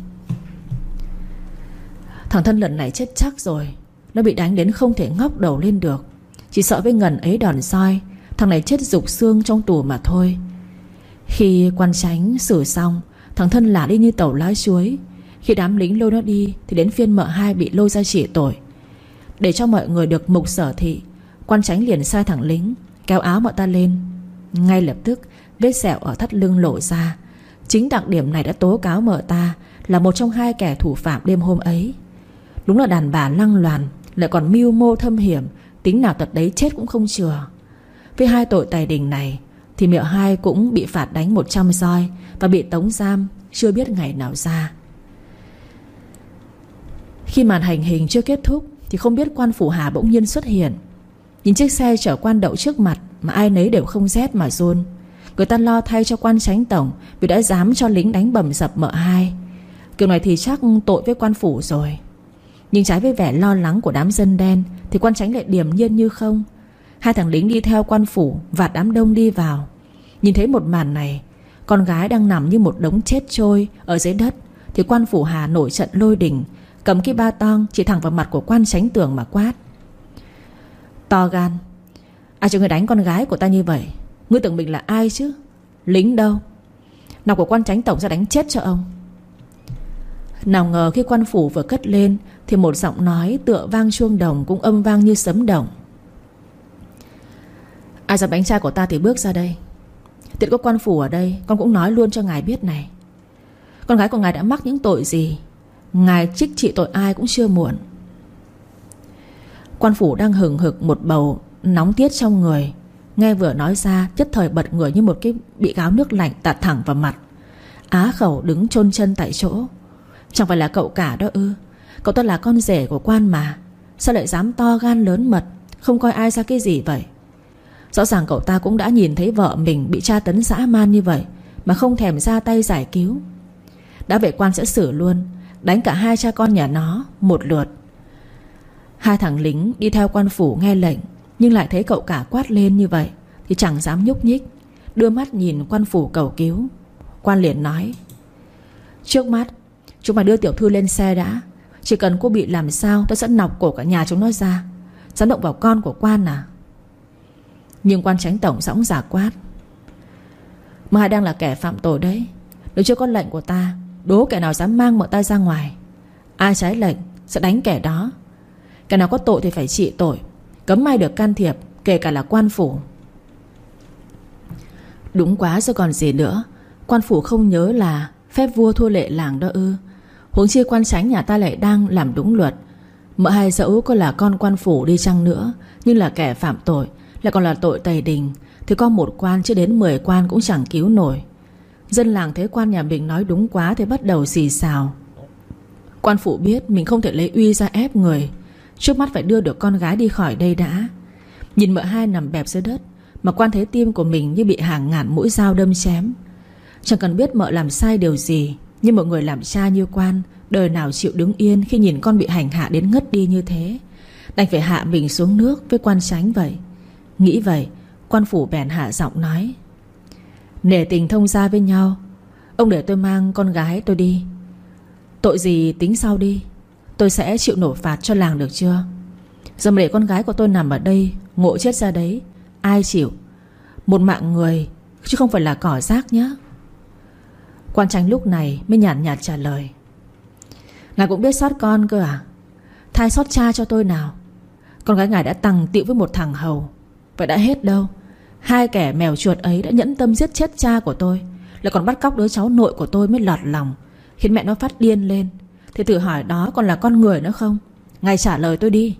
Thằng Thân lần này chết chắc rồi. Nó bị đánh đến không thể ngóc đầu lên được. Chỉ sợ với ngần ấy đòn roi, thằng này chết rục xương trong tù mà thôi. Khi quan chánh xử xong, thằng Thân lả đi như tàu lá chuối. Khi đám lính lôi nó đi thì đến phiên mợ hai bị lôi ra trị tội. Để cho mọi người được mục sở thị, quan chánh liền sai thằng lính kéo áo mợ ta lên. Ngay lập tức vết sẹo ở thắt lưng lộ ra. Chính đặc điểm này đã tố cáo mợ ta là một trong hai kẻ thủ phạm đêm hôm ấy. Đúng là đàn bà lăng loàn, lại còn mưu mô thâm hiểm, tính nào tật đấy chết cũng không chừa. Với hai tội tày đình này thì mợ hai cũng bị phạt đánh một trăm roi và bị tống giam chưa biết ngày nào ra. Khi màn hành hình chưa kết thúc thì không biết quan phủ Hà bỗng nhiên xuất hiện. Nhìn chiếc xe chở quan đậu trước mặt mà ai nấy đều không rét mà run. Người ta lo thay cho quan chánh tổng vì đã dám cho lính đánh bầm dập mợ hai. Kiểu này thì chắc tội với quan phủ rồi. Nhưng trái với vẻ lo lắng của đám dân đen thì quan chánh lại điềm nhiên như không. Hai thằng lính đi theo quan phủ và đám đông đi vào. Nhìn thấy một màn này, con gái đang nằm như một đống chết trôi ở dưới đất, thì quan phủ Hà nổi trận lôi đình, cầm cái ba tong chỉ thẳng vào mặt của quan chánh tường mà quát: To gan, ai cho người đánh con gái của ta như vậy? Ngươi tưởng mình là ai chứ? Lính đâu? Nào của quan chánh tổng ra đánh chết cho ông. Nào ngờ khi quan phủ vừa cất lên thì một giọng nói tựa vang chuông đồng cũng âm vang như sấm động: Ai dám đánh cha của ta thì bước ra đây. Tiện có quan phủ ở đây, con cũng nói luôn cho ngài biết này. Con gái của ngài đã mắc những tội gì, ngài trích trị tội ai cũng chưa muộn. Quan phủ đang hừng hực một bầu nóng tiết trong người, nghe vừa nói ra nhất thời bật người như một cái bị gáo nước lạnh tạt thẳng vào mặt. Á khẩu đứng chôn chân tại chỗ. Chẳng phải là cậu cả đó ư? Cậu ta là con rể của quan mà, sao lại dám to gan lớn mật, không coi ai ra cái gì vậy. Rõ ràng cậu ta cũng đã nhìn thấy vợ mình bị tra tấn dã man như vậy mà không thèm ra tay giải cứu. Đã vậy quan sẽ xử luôn, đánh cả hai cha con nhà nó một lượt. Hai thằng lính đi theo quan phủ nghe lệnh, nhưng lại thấy cậu cả quát lên như vậy thì chẳng dám nhúc nhích, đưa mắt nhìn quan phủ cầu cứu. Quan liền nói: trước mắt chúng mày đưa tiểu thư lên xe đã. Chỉ cần cô bị làm sao, tôi sẽ nọc cổ cả nhà chúng nó ra. Dám động vào con của quan à? Nhưng quan chánh tổng dõng dạc quát: mợ hai đang là kẻ phạm tội đấy. Nếu chưa có lệnh của ta, đố kẻ nào dám mang mợ ta ra ngoài. Ai trái lệnh sẽ đánh kẻ đó. Kẻ nào có tội thì phải trị tội, cấm ai được can thiệp, kể cả là quan phủ. Đúng quá rồi còn gì nữa. Quan phủ không nhớ là phép vua thua lệ làng đó ư? Huống chi quan chánh nhà ta lại đang làm đúng luật. Mợ hai dẫu có là con quan phủ đi chăng nữa, nhưng là kẻ phạm tội, lại còn là tội tày đình, thì có một quan chứ đến mười quan cũng chẳng cứu nổi. Dân làng thấy quan nhà mình nói đúng quá thì bắt đầu xì xào. Quan phủ biết mình không thể lấy uy ra ép người, trước mắt phải đưa được con gái đi khỏi đây đã. Nhìn mợ hai nằm bẹp dưới đất mà quan thấy tim của mình như bị hàng ngàn mũi dao đâm chém. Chẳng cần biết mợ làm sai điều gì, nhưng một người làm cha như quan đời nào chịu đứng yên khi nhìn con bị hành hạ đến ngất đi như thế. Đành phải hạ mình xuống nước với quan chánh vậy. Nghĩ vậy, quan phủ bèn hạ giọng nói: nể tình thông gia với nhau, ông để tôi mang con gái tôi đi. Tội gì tính sau đi, tôi sẽ chịu nộp phạt cho làng được chưa? Giờ mà để con gái của tôi nằm ở đây ngộ chết ra đấy, ai chịu? Một mạng người chứ không phải là cỏ rác nhé. Quan chánh lúc này mới nhàn nhạt trả lời: ngài cũng biết xót con cơ à? Thay xót cha cho tôi nào. Con gái ngài đã tằng tịu với một thằng hầu. Vậy đã hết đâu. Hai kẻ mèo chuột ấy đã nhẫn tâm giết chết cha của tôi, lại còn bắt cóc đứa cháu nội của tôi mới lọt lòng, khiến mẹ nó phát điên lên. Thì thử hỏi đó còn là con người nữa không? Ngài trả lời tôi đi.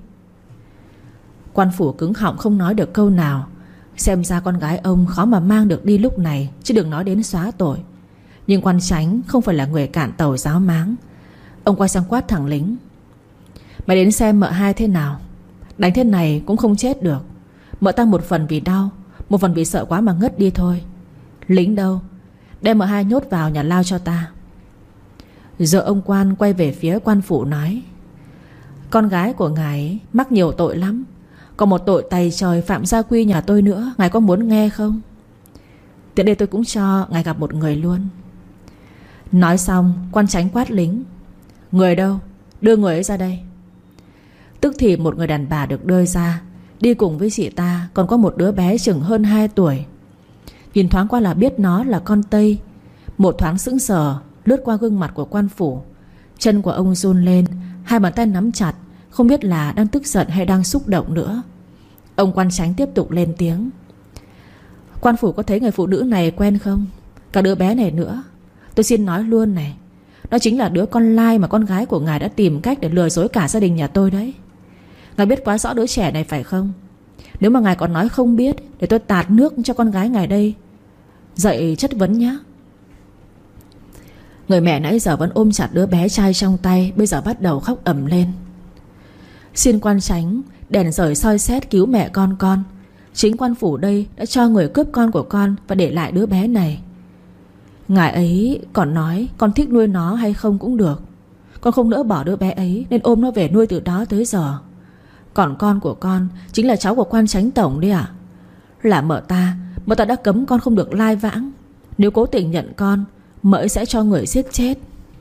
Quan phủ cứng họng không nói được câu nào. Xem ra con gái ông khó mà mang được đi lúc này, chứ đừng nói đến xóa tội. Nhưng quan chánh không phải là người cạn tàu giáo máng. Ông quay sang quát thằng lính: mày đến xem mợ hai thế nào. Đánh thế này cũng không chết được. Mợ ta một phần vì đau, một phần vì sợ quá mà ngất đi thôi. Lính đâu? Đem mợ hai nhốt vào nhà lao cho ta. Giờ ông quan quay về phía quan phủ nói: con gái của ngài mắc nhiều tội lắm. Còn một tội tày trời phạm gia quy nhà tôi nữa. Ngài có muốn nghe không? Tiện đây tôi cũng cho ngài gặp một người luôn. Nói xong, quan chánh quát lính: người đâu? Đưa người ấy ra đây. Tức thì một người đàn bà được đưa ra. Đi cùng với chị ta còn có một đứa bé chừng hơn hai tuổi. Nhìn thoáng qua là biết nó là con Tây. Một thoáng sững sờ lướt qua gương mặt của quan phủ. Chân của ông run lên, hai bàn tay nắm chặt, không biết là đang tức giận hay đang xúc động nữa. Ông quan chánh tiếp tục lên tiếng: quan phủ có thấy người phụ nữ này quen không? Cả đứa bé này nữa. Tôi xin nói luôn này, nó chính là đứa con lai mà con gái của ngài đã tìm cách để lừa dối cả gia đình nhà tôi đấy. Ngài biết quá rõ đứa trẻ này phải không? Nếu mà ngài còn nói không biết, để tôi tạt nước cho con gái ngài đây. Dậy chất vấn nhá. Người mẹ nãy giờ vẫn ôm chặt đứa bé trai trong tay, bây giờ bắt đầu khóc ầm lên. Xin quan chánh đèn rời soi xét cứu mẹ con con. Chính quan phủ đây đã cho người cướp con của con và để lại đứa bé này. Ngài ấy còn nói con thích nuôi nó hay không cũng được. Con không nỡ bỏ đứa bé ấy nên ôm nó về nuôi từ đó tới giờ. Còn con của con chính là cháu của quan chánh tổng đấy ạ. Là mợ ta, mợ ta đã cấm con không được lai vãng. Nếu cố tình nhận con, mợ ấy sẽ cho người giết chết.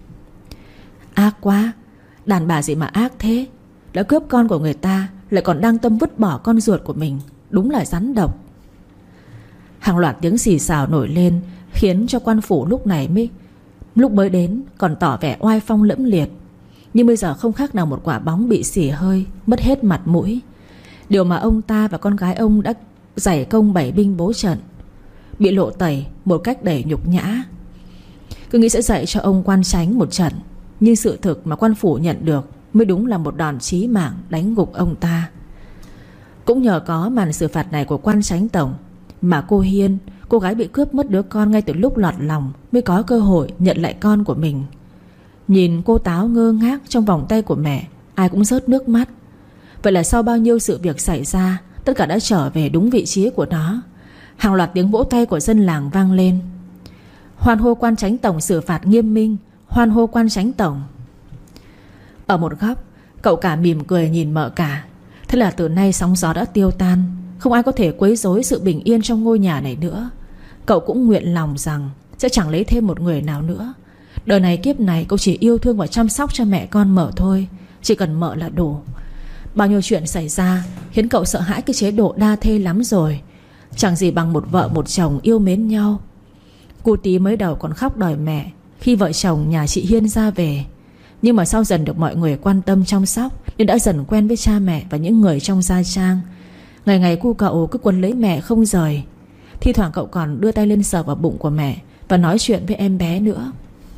Ác quá. Đàn bà gì mà ác thế. Đã cướp con của người ta, lại còn đang tâm vứt bỏ con ruột của mình. Đúng là rắn độc. Hàng loạt tiếng xì xào nổi lên, khiến cho quan phủ lúc này mới Lúc mới đến còn tỏ vẻ oai phong lẫm liệt, nhưng bây giờ không khác nào một quả bóng bị xỉ hơi, mất hết mặt mũi. Điều mà ông ta và con gái ông đã dày công bảy binh bố trận bị lộ tẩy một cách đầy nhục nhã. Cứ nghĩ sẽ dạy cho ông quan chánh một trận, nhưng sự thực mà quan phủ nhận được mới đúng là một đòn chí mạng đánh gục ông ta. Cũng nhờ có màn xử phạt này của quan chánh tổng mà cô Hiên, cô gái bị cướp mất đứa con ngay từ lúc lọt lòng, mới có cơ hội nhận lại con của mình. Nhìn cô Táo ngơ ngác trong vòng tay của mẹ, ai cũng rớt nước mắt. Vậy là sau bao nhiêu sự việc xảy ra, tất cả đã trở về đúng vị trí của nó. Hàng loạt tiếng vỗ tay của dân làng vang lên. Hoan hô quan chánh tổng xử phạt nghiêm minh, hoan hô quan chánh tổng. Ở một góc, cậu cả mỉm cười nhìn mợ cả. Thế là từ nay sóng gió đã tiêu tan, không ai có thể quấy rối sự bình yên trong ngôi nhà này nữa. Cậu cũng nguyện lòng rằng sẽ chẳng lấy thêm một người nào nữa. Đời này kiếp này cậu chỉ yêu thương và chăm sóc cho mẹ con mợ thôi. Chỉ cần mợ là đủ. Bao nhiêu chuyện xảy ra khiến cậu sợ hãi cái chế độ đa thê lắm rồi. Chẳng gì bằng một vợ một chồng yêu mến nhau. Cô Tí mới đầu còn khóc đòi mẹ khi vợ chồng nhà chị Hiên ra về. Nhưng mà sau dần được mọi người quan tâm chăm sóc, nên đã dần quen với cha mẹ và những người trong gia trang. Ngày ngày cu cậu cứ quấn lấy mẹ không rời. Thi thoảng cậu còn đưa tay lên sờ vào bụng của mẹ và nói chuyện với em bé nữa.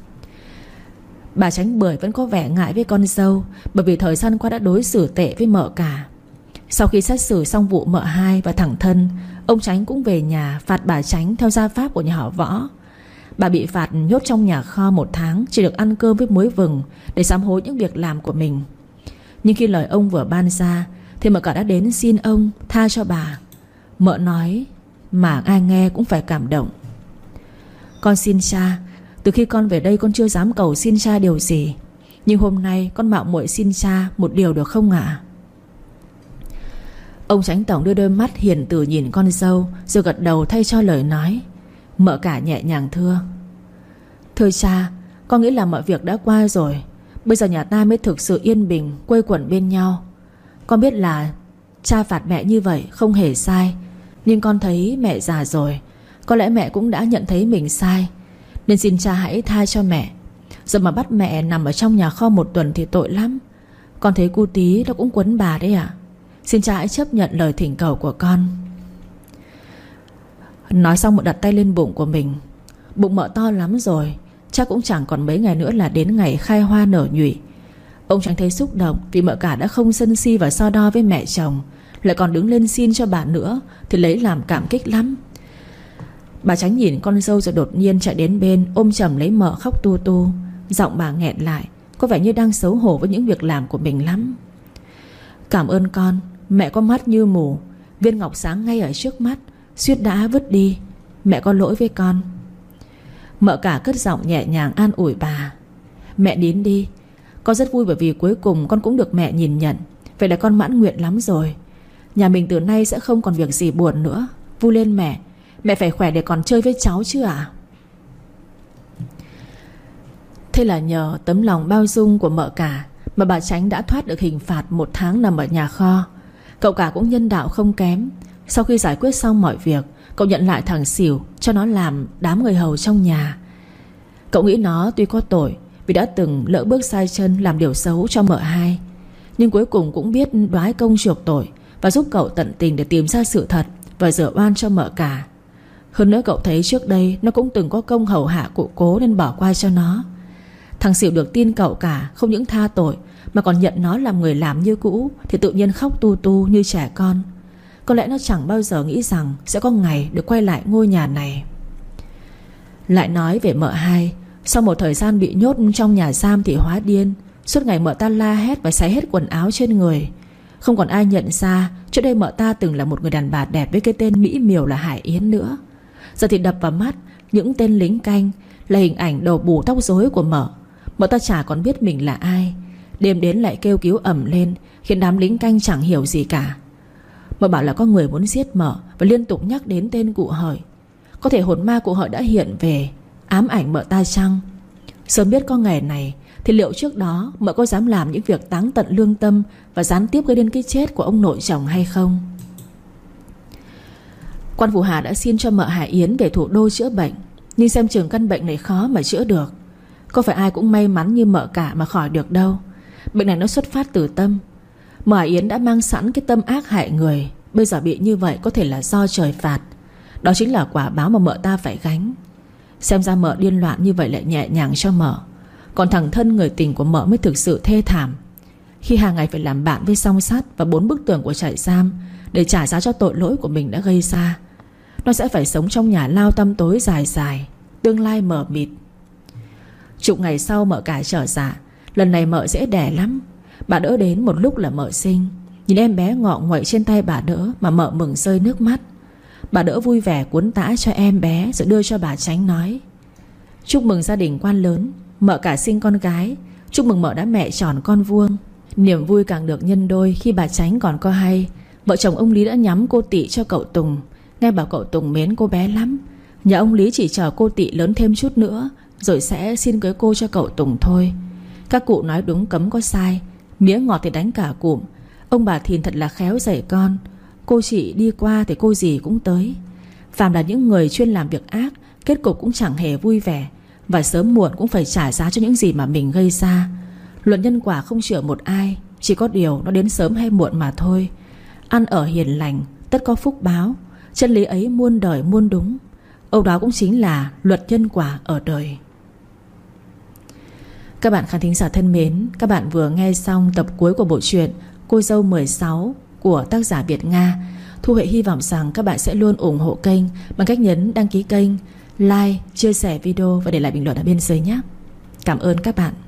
Bà Tránh Bưởi vẫn có vẻ ngại với con dâu, bởi vì thời gian qua đã đối xử tệ với mợ cả. Sau khi xét xử xong vụ mợ hai và thằng Thân, ông Tránh cũng về nhà phạt bà Tránh theo gia pháp của nhà họ Võ. Bà bị phạt nhốt trong nhà kho một tháng, chỉ được ăn cơm với muối vừng để sám hối những việc làm của mình. Nhưng khi lời ông vừa ban ra thì mợ cả đã đến xin ông tha cho bà. Mợ nói mà ai nghe cũng phải cảm động. Con xin cha, từ khi con về đây con chưa dám cầu xin cha điều gì, nhưng hôm nay con mạo muội xin cha một điều được không ạ? À? Ông Chánh Tổng đưa đôi mắt hiền từ nhìn con dâu, rồi gật đầu thay cho lời nói. Mợ cả nhẹ nhàng thưa: Thưa cha, con nghĩ là mọi việc đã qua rồi. Bây giờ nhà ta mới thực sự yên bình, quây quần bên nhau. Con biết là cha phạt mẹ như vậy không hề sai, nhưng con thấy mẹ già rồi, có lẽ mẹ cũng đã nhận thấy mình sai, nên xin cha hãy tha cho mẹ. Giờ mà bắt mẹ nằm ở trong nhà kho một tuần thì tội lắm. Con thấy cu Tí nó cũng quấn bà đấy ạ. Xin cha hãy chấp nhận lời thỉnh cầu của con. Nói xong mợ đặt tay lên bụng của mình. Bụng mợ to lắm rồi, chắc cũng chẳng còn mấy ngày nữa là đến ngày khai hoa nở nhụy. Ông Tránh thấy xúc động vì mợ cả đã không sân si và so đo với mẹ chồng, lại còn đứng lên xin cho bà nữa, thì lấy làm cảm kích lắm. Bà Tránh nhìn con dâu rồi đột nhiên chạy đến bên, ôm chầm lấy mợ khóc tu tu. Giọng bà nghẹn lại, có vẻ như đang xấu hổ với những việc làm của mình lắm. Cảm ơn con, mẹ có mắt như mù, viên ngọc sáng ngay ở trước mắt, suýt đã vứt đi. Mẹ có lỗi với con. Mợ cả cất giọng nhẹ nhàng an ủi bà. Mẹ nín đi, con rất vui bởi vì cuối cùng con cũng được mẹ nhìn nhận. Vậy là con mãn nguyện lắm rồi. Nhà mình từ nay sẽ không còn việc gì buồn nữa. Vui lên mẹ, mẹ phải khỏe để còn chơi với cháu chứ ạ. À? Thế là nhờ tấm lòng bao dung của mợ cả mà bà Tránh đã thoát được hình phạt một tháng nằm ở nhà kho. Cậu cả cũng nhân đạo không kém. Sau khi giải quyết xong mọi việc, cậu nhận lại thằng Xỉu cho nó làm đám người hầu trong nhà. Cậu nghĩ nó tuy có tội vì đã từng lỡ bước sai chân làm điều xấu cho mợ hai, nhưng cuối cùng cũng biết đoái công chuộc tội và giúp cậu tận tình để tìm ra sự thật và rửa oan cho mợ cả. Hơn nữa cậu thấy trước đây nó cũng từng có công hầu hạ cụ cố nên bỏ qua cho nó. Thằng Xỉu được tin cậu cả không những tha tội mà còn nhận nó làm người làm như cũ, thì tự nhiên khóc tu tu như trẻ con. Có lẽ nó chẳng bao giờ nghĩ rằng sẽ có ngày được quay lại ngôi nhà này. Lại nói về mợ hai, sau một thời gian bị nhốt trong nhà giam thì hóa điên. Suốt ngày mợ ta la hét và xé hết quần áo trên người. Không còn ai nhận ra trước đây mợ ta từng là một người đàn bà đẹp với cái tên mỹ miều là Hải Yến nữa. Giờ thì đập vào mắt những tên lính canh là hình ảnh đầu bù tóc rối của mợ. Mợ ta chả còn biết mình là ai. Đêm đến lại kêu cứu ầm lên, khiến đám lính canh chẳng hiểu gì cả. Mợ bảo là có người muốn giết mợ và liên tục nhắc đến tên cụ Hợi. Có thể hồn ma cụ Hợi đã hiện về ám ảnh mợ ta chăng? Sớm biết có ngày này thì liệu trước đó mợ có dám làm những việc táng tận lương tâm và gián tiếp gây đến cái chết của ông nội chồng hay không? Quan Phủ Hà đã xin cho mợ Hải Yến về thủ đô chữa bệnh, nhưng xem chừng căn bệnh này khó mà chữa được. Có phải ai cũng may mắn như mợ cả mà khỏi được đâu. Bệnh này nó xuất phát từ tâm. Mợ Hải Yến đã mang sẵn cái tâm ác hại người. Bây giờ bị như vậy có thể là do trời phạt. Đó chính là quả báo mà mợ ta phải gánh. Xem ra mợ điên loạn như vậy lại nhẹ nhàng cho mợ. Còn thằng Thân người tình của mợ mới thực sự thê thảm, khi hàng ngày phải làm bạn với song sắt và bốn bức tường của trại giam để trả giá cho tội lỗi của mình đã gây ra. Nó sẽ phải sống trong nhà lao tăm tối dài dài, tương lai mờ mịt. Chục ngày sau mợ cả trở dạ. Lần này mợ dễ đẻ lắm. Bà đỡ đến một lúc là mợ sinh. Nhìn em bé ngọ nguậy trên tay bà đỡ mà mợ mừng rơi nước mắt. Bà đỡ vui vẻ cuốn tã cho em bé rồi đưa cho bà Chánh nói: chúc mừng gia đình quan lớn, mợ cả sinh con gái. Chúc mừng mợ đã mẹ tròn con vuông. Niềm vui càng được nhân đôi khi bà Chánh còn có hay vợ chồng ông Lý đã nhắm cô Tị cho cậu Tùng. Nghe bảo cậu Tùng mến cô bé lắm. Nhà ông Lý chỉ chờ cô Tị lớn thêm chút nữa rồi sẽ xin cưới cô cho cậu Tùng thôi. Các cụ nói đúng cấm có sai, mía ngọt thì đánh cả cụm. Ông bà Thìn thật là khéo dạy con. Cô chị đi qua thì cô gì cũng tới. Phàm là những người chuyên làm việc ác, kết cục cũng chẳng hề vui vẻ, và sớm muộn cũng phải trả giá cho những gì mà mình gây ra. Luật nhân quả không chữa một ai, chỉ có điều nó đến sớm hay muộn mà thôi. Ăn ở hiền lành tất có phúc báo. Chân lý ấy muôn đời muôn đúng. Âu đó cũng chính là luật nhân quả ở đời. Các bạn khán thính giả thân mến, các bạn vừa nghe xong tập cuối của bộ truyện Cô dâu mười sáu của tác giả Việt Nga. Thu Huệ hy vọng rằng các bạn sẽ luôn ủng hộ kênh bằng cách nhấn đăng ký kênh, like, chia sẻ video và để lại bình luận ở bên dưới nhé. Cảm ơn các bạn.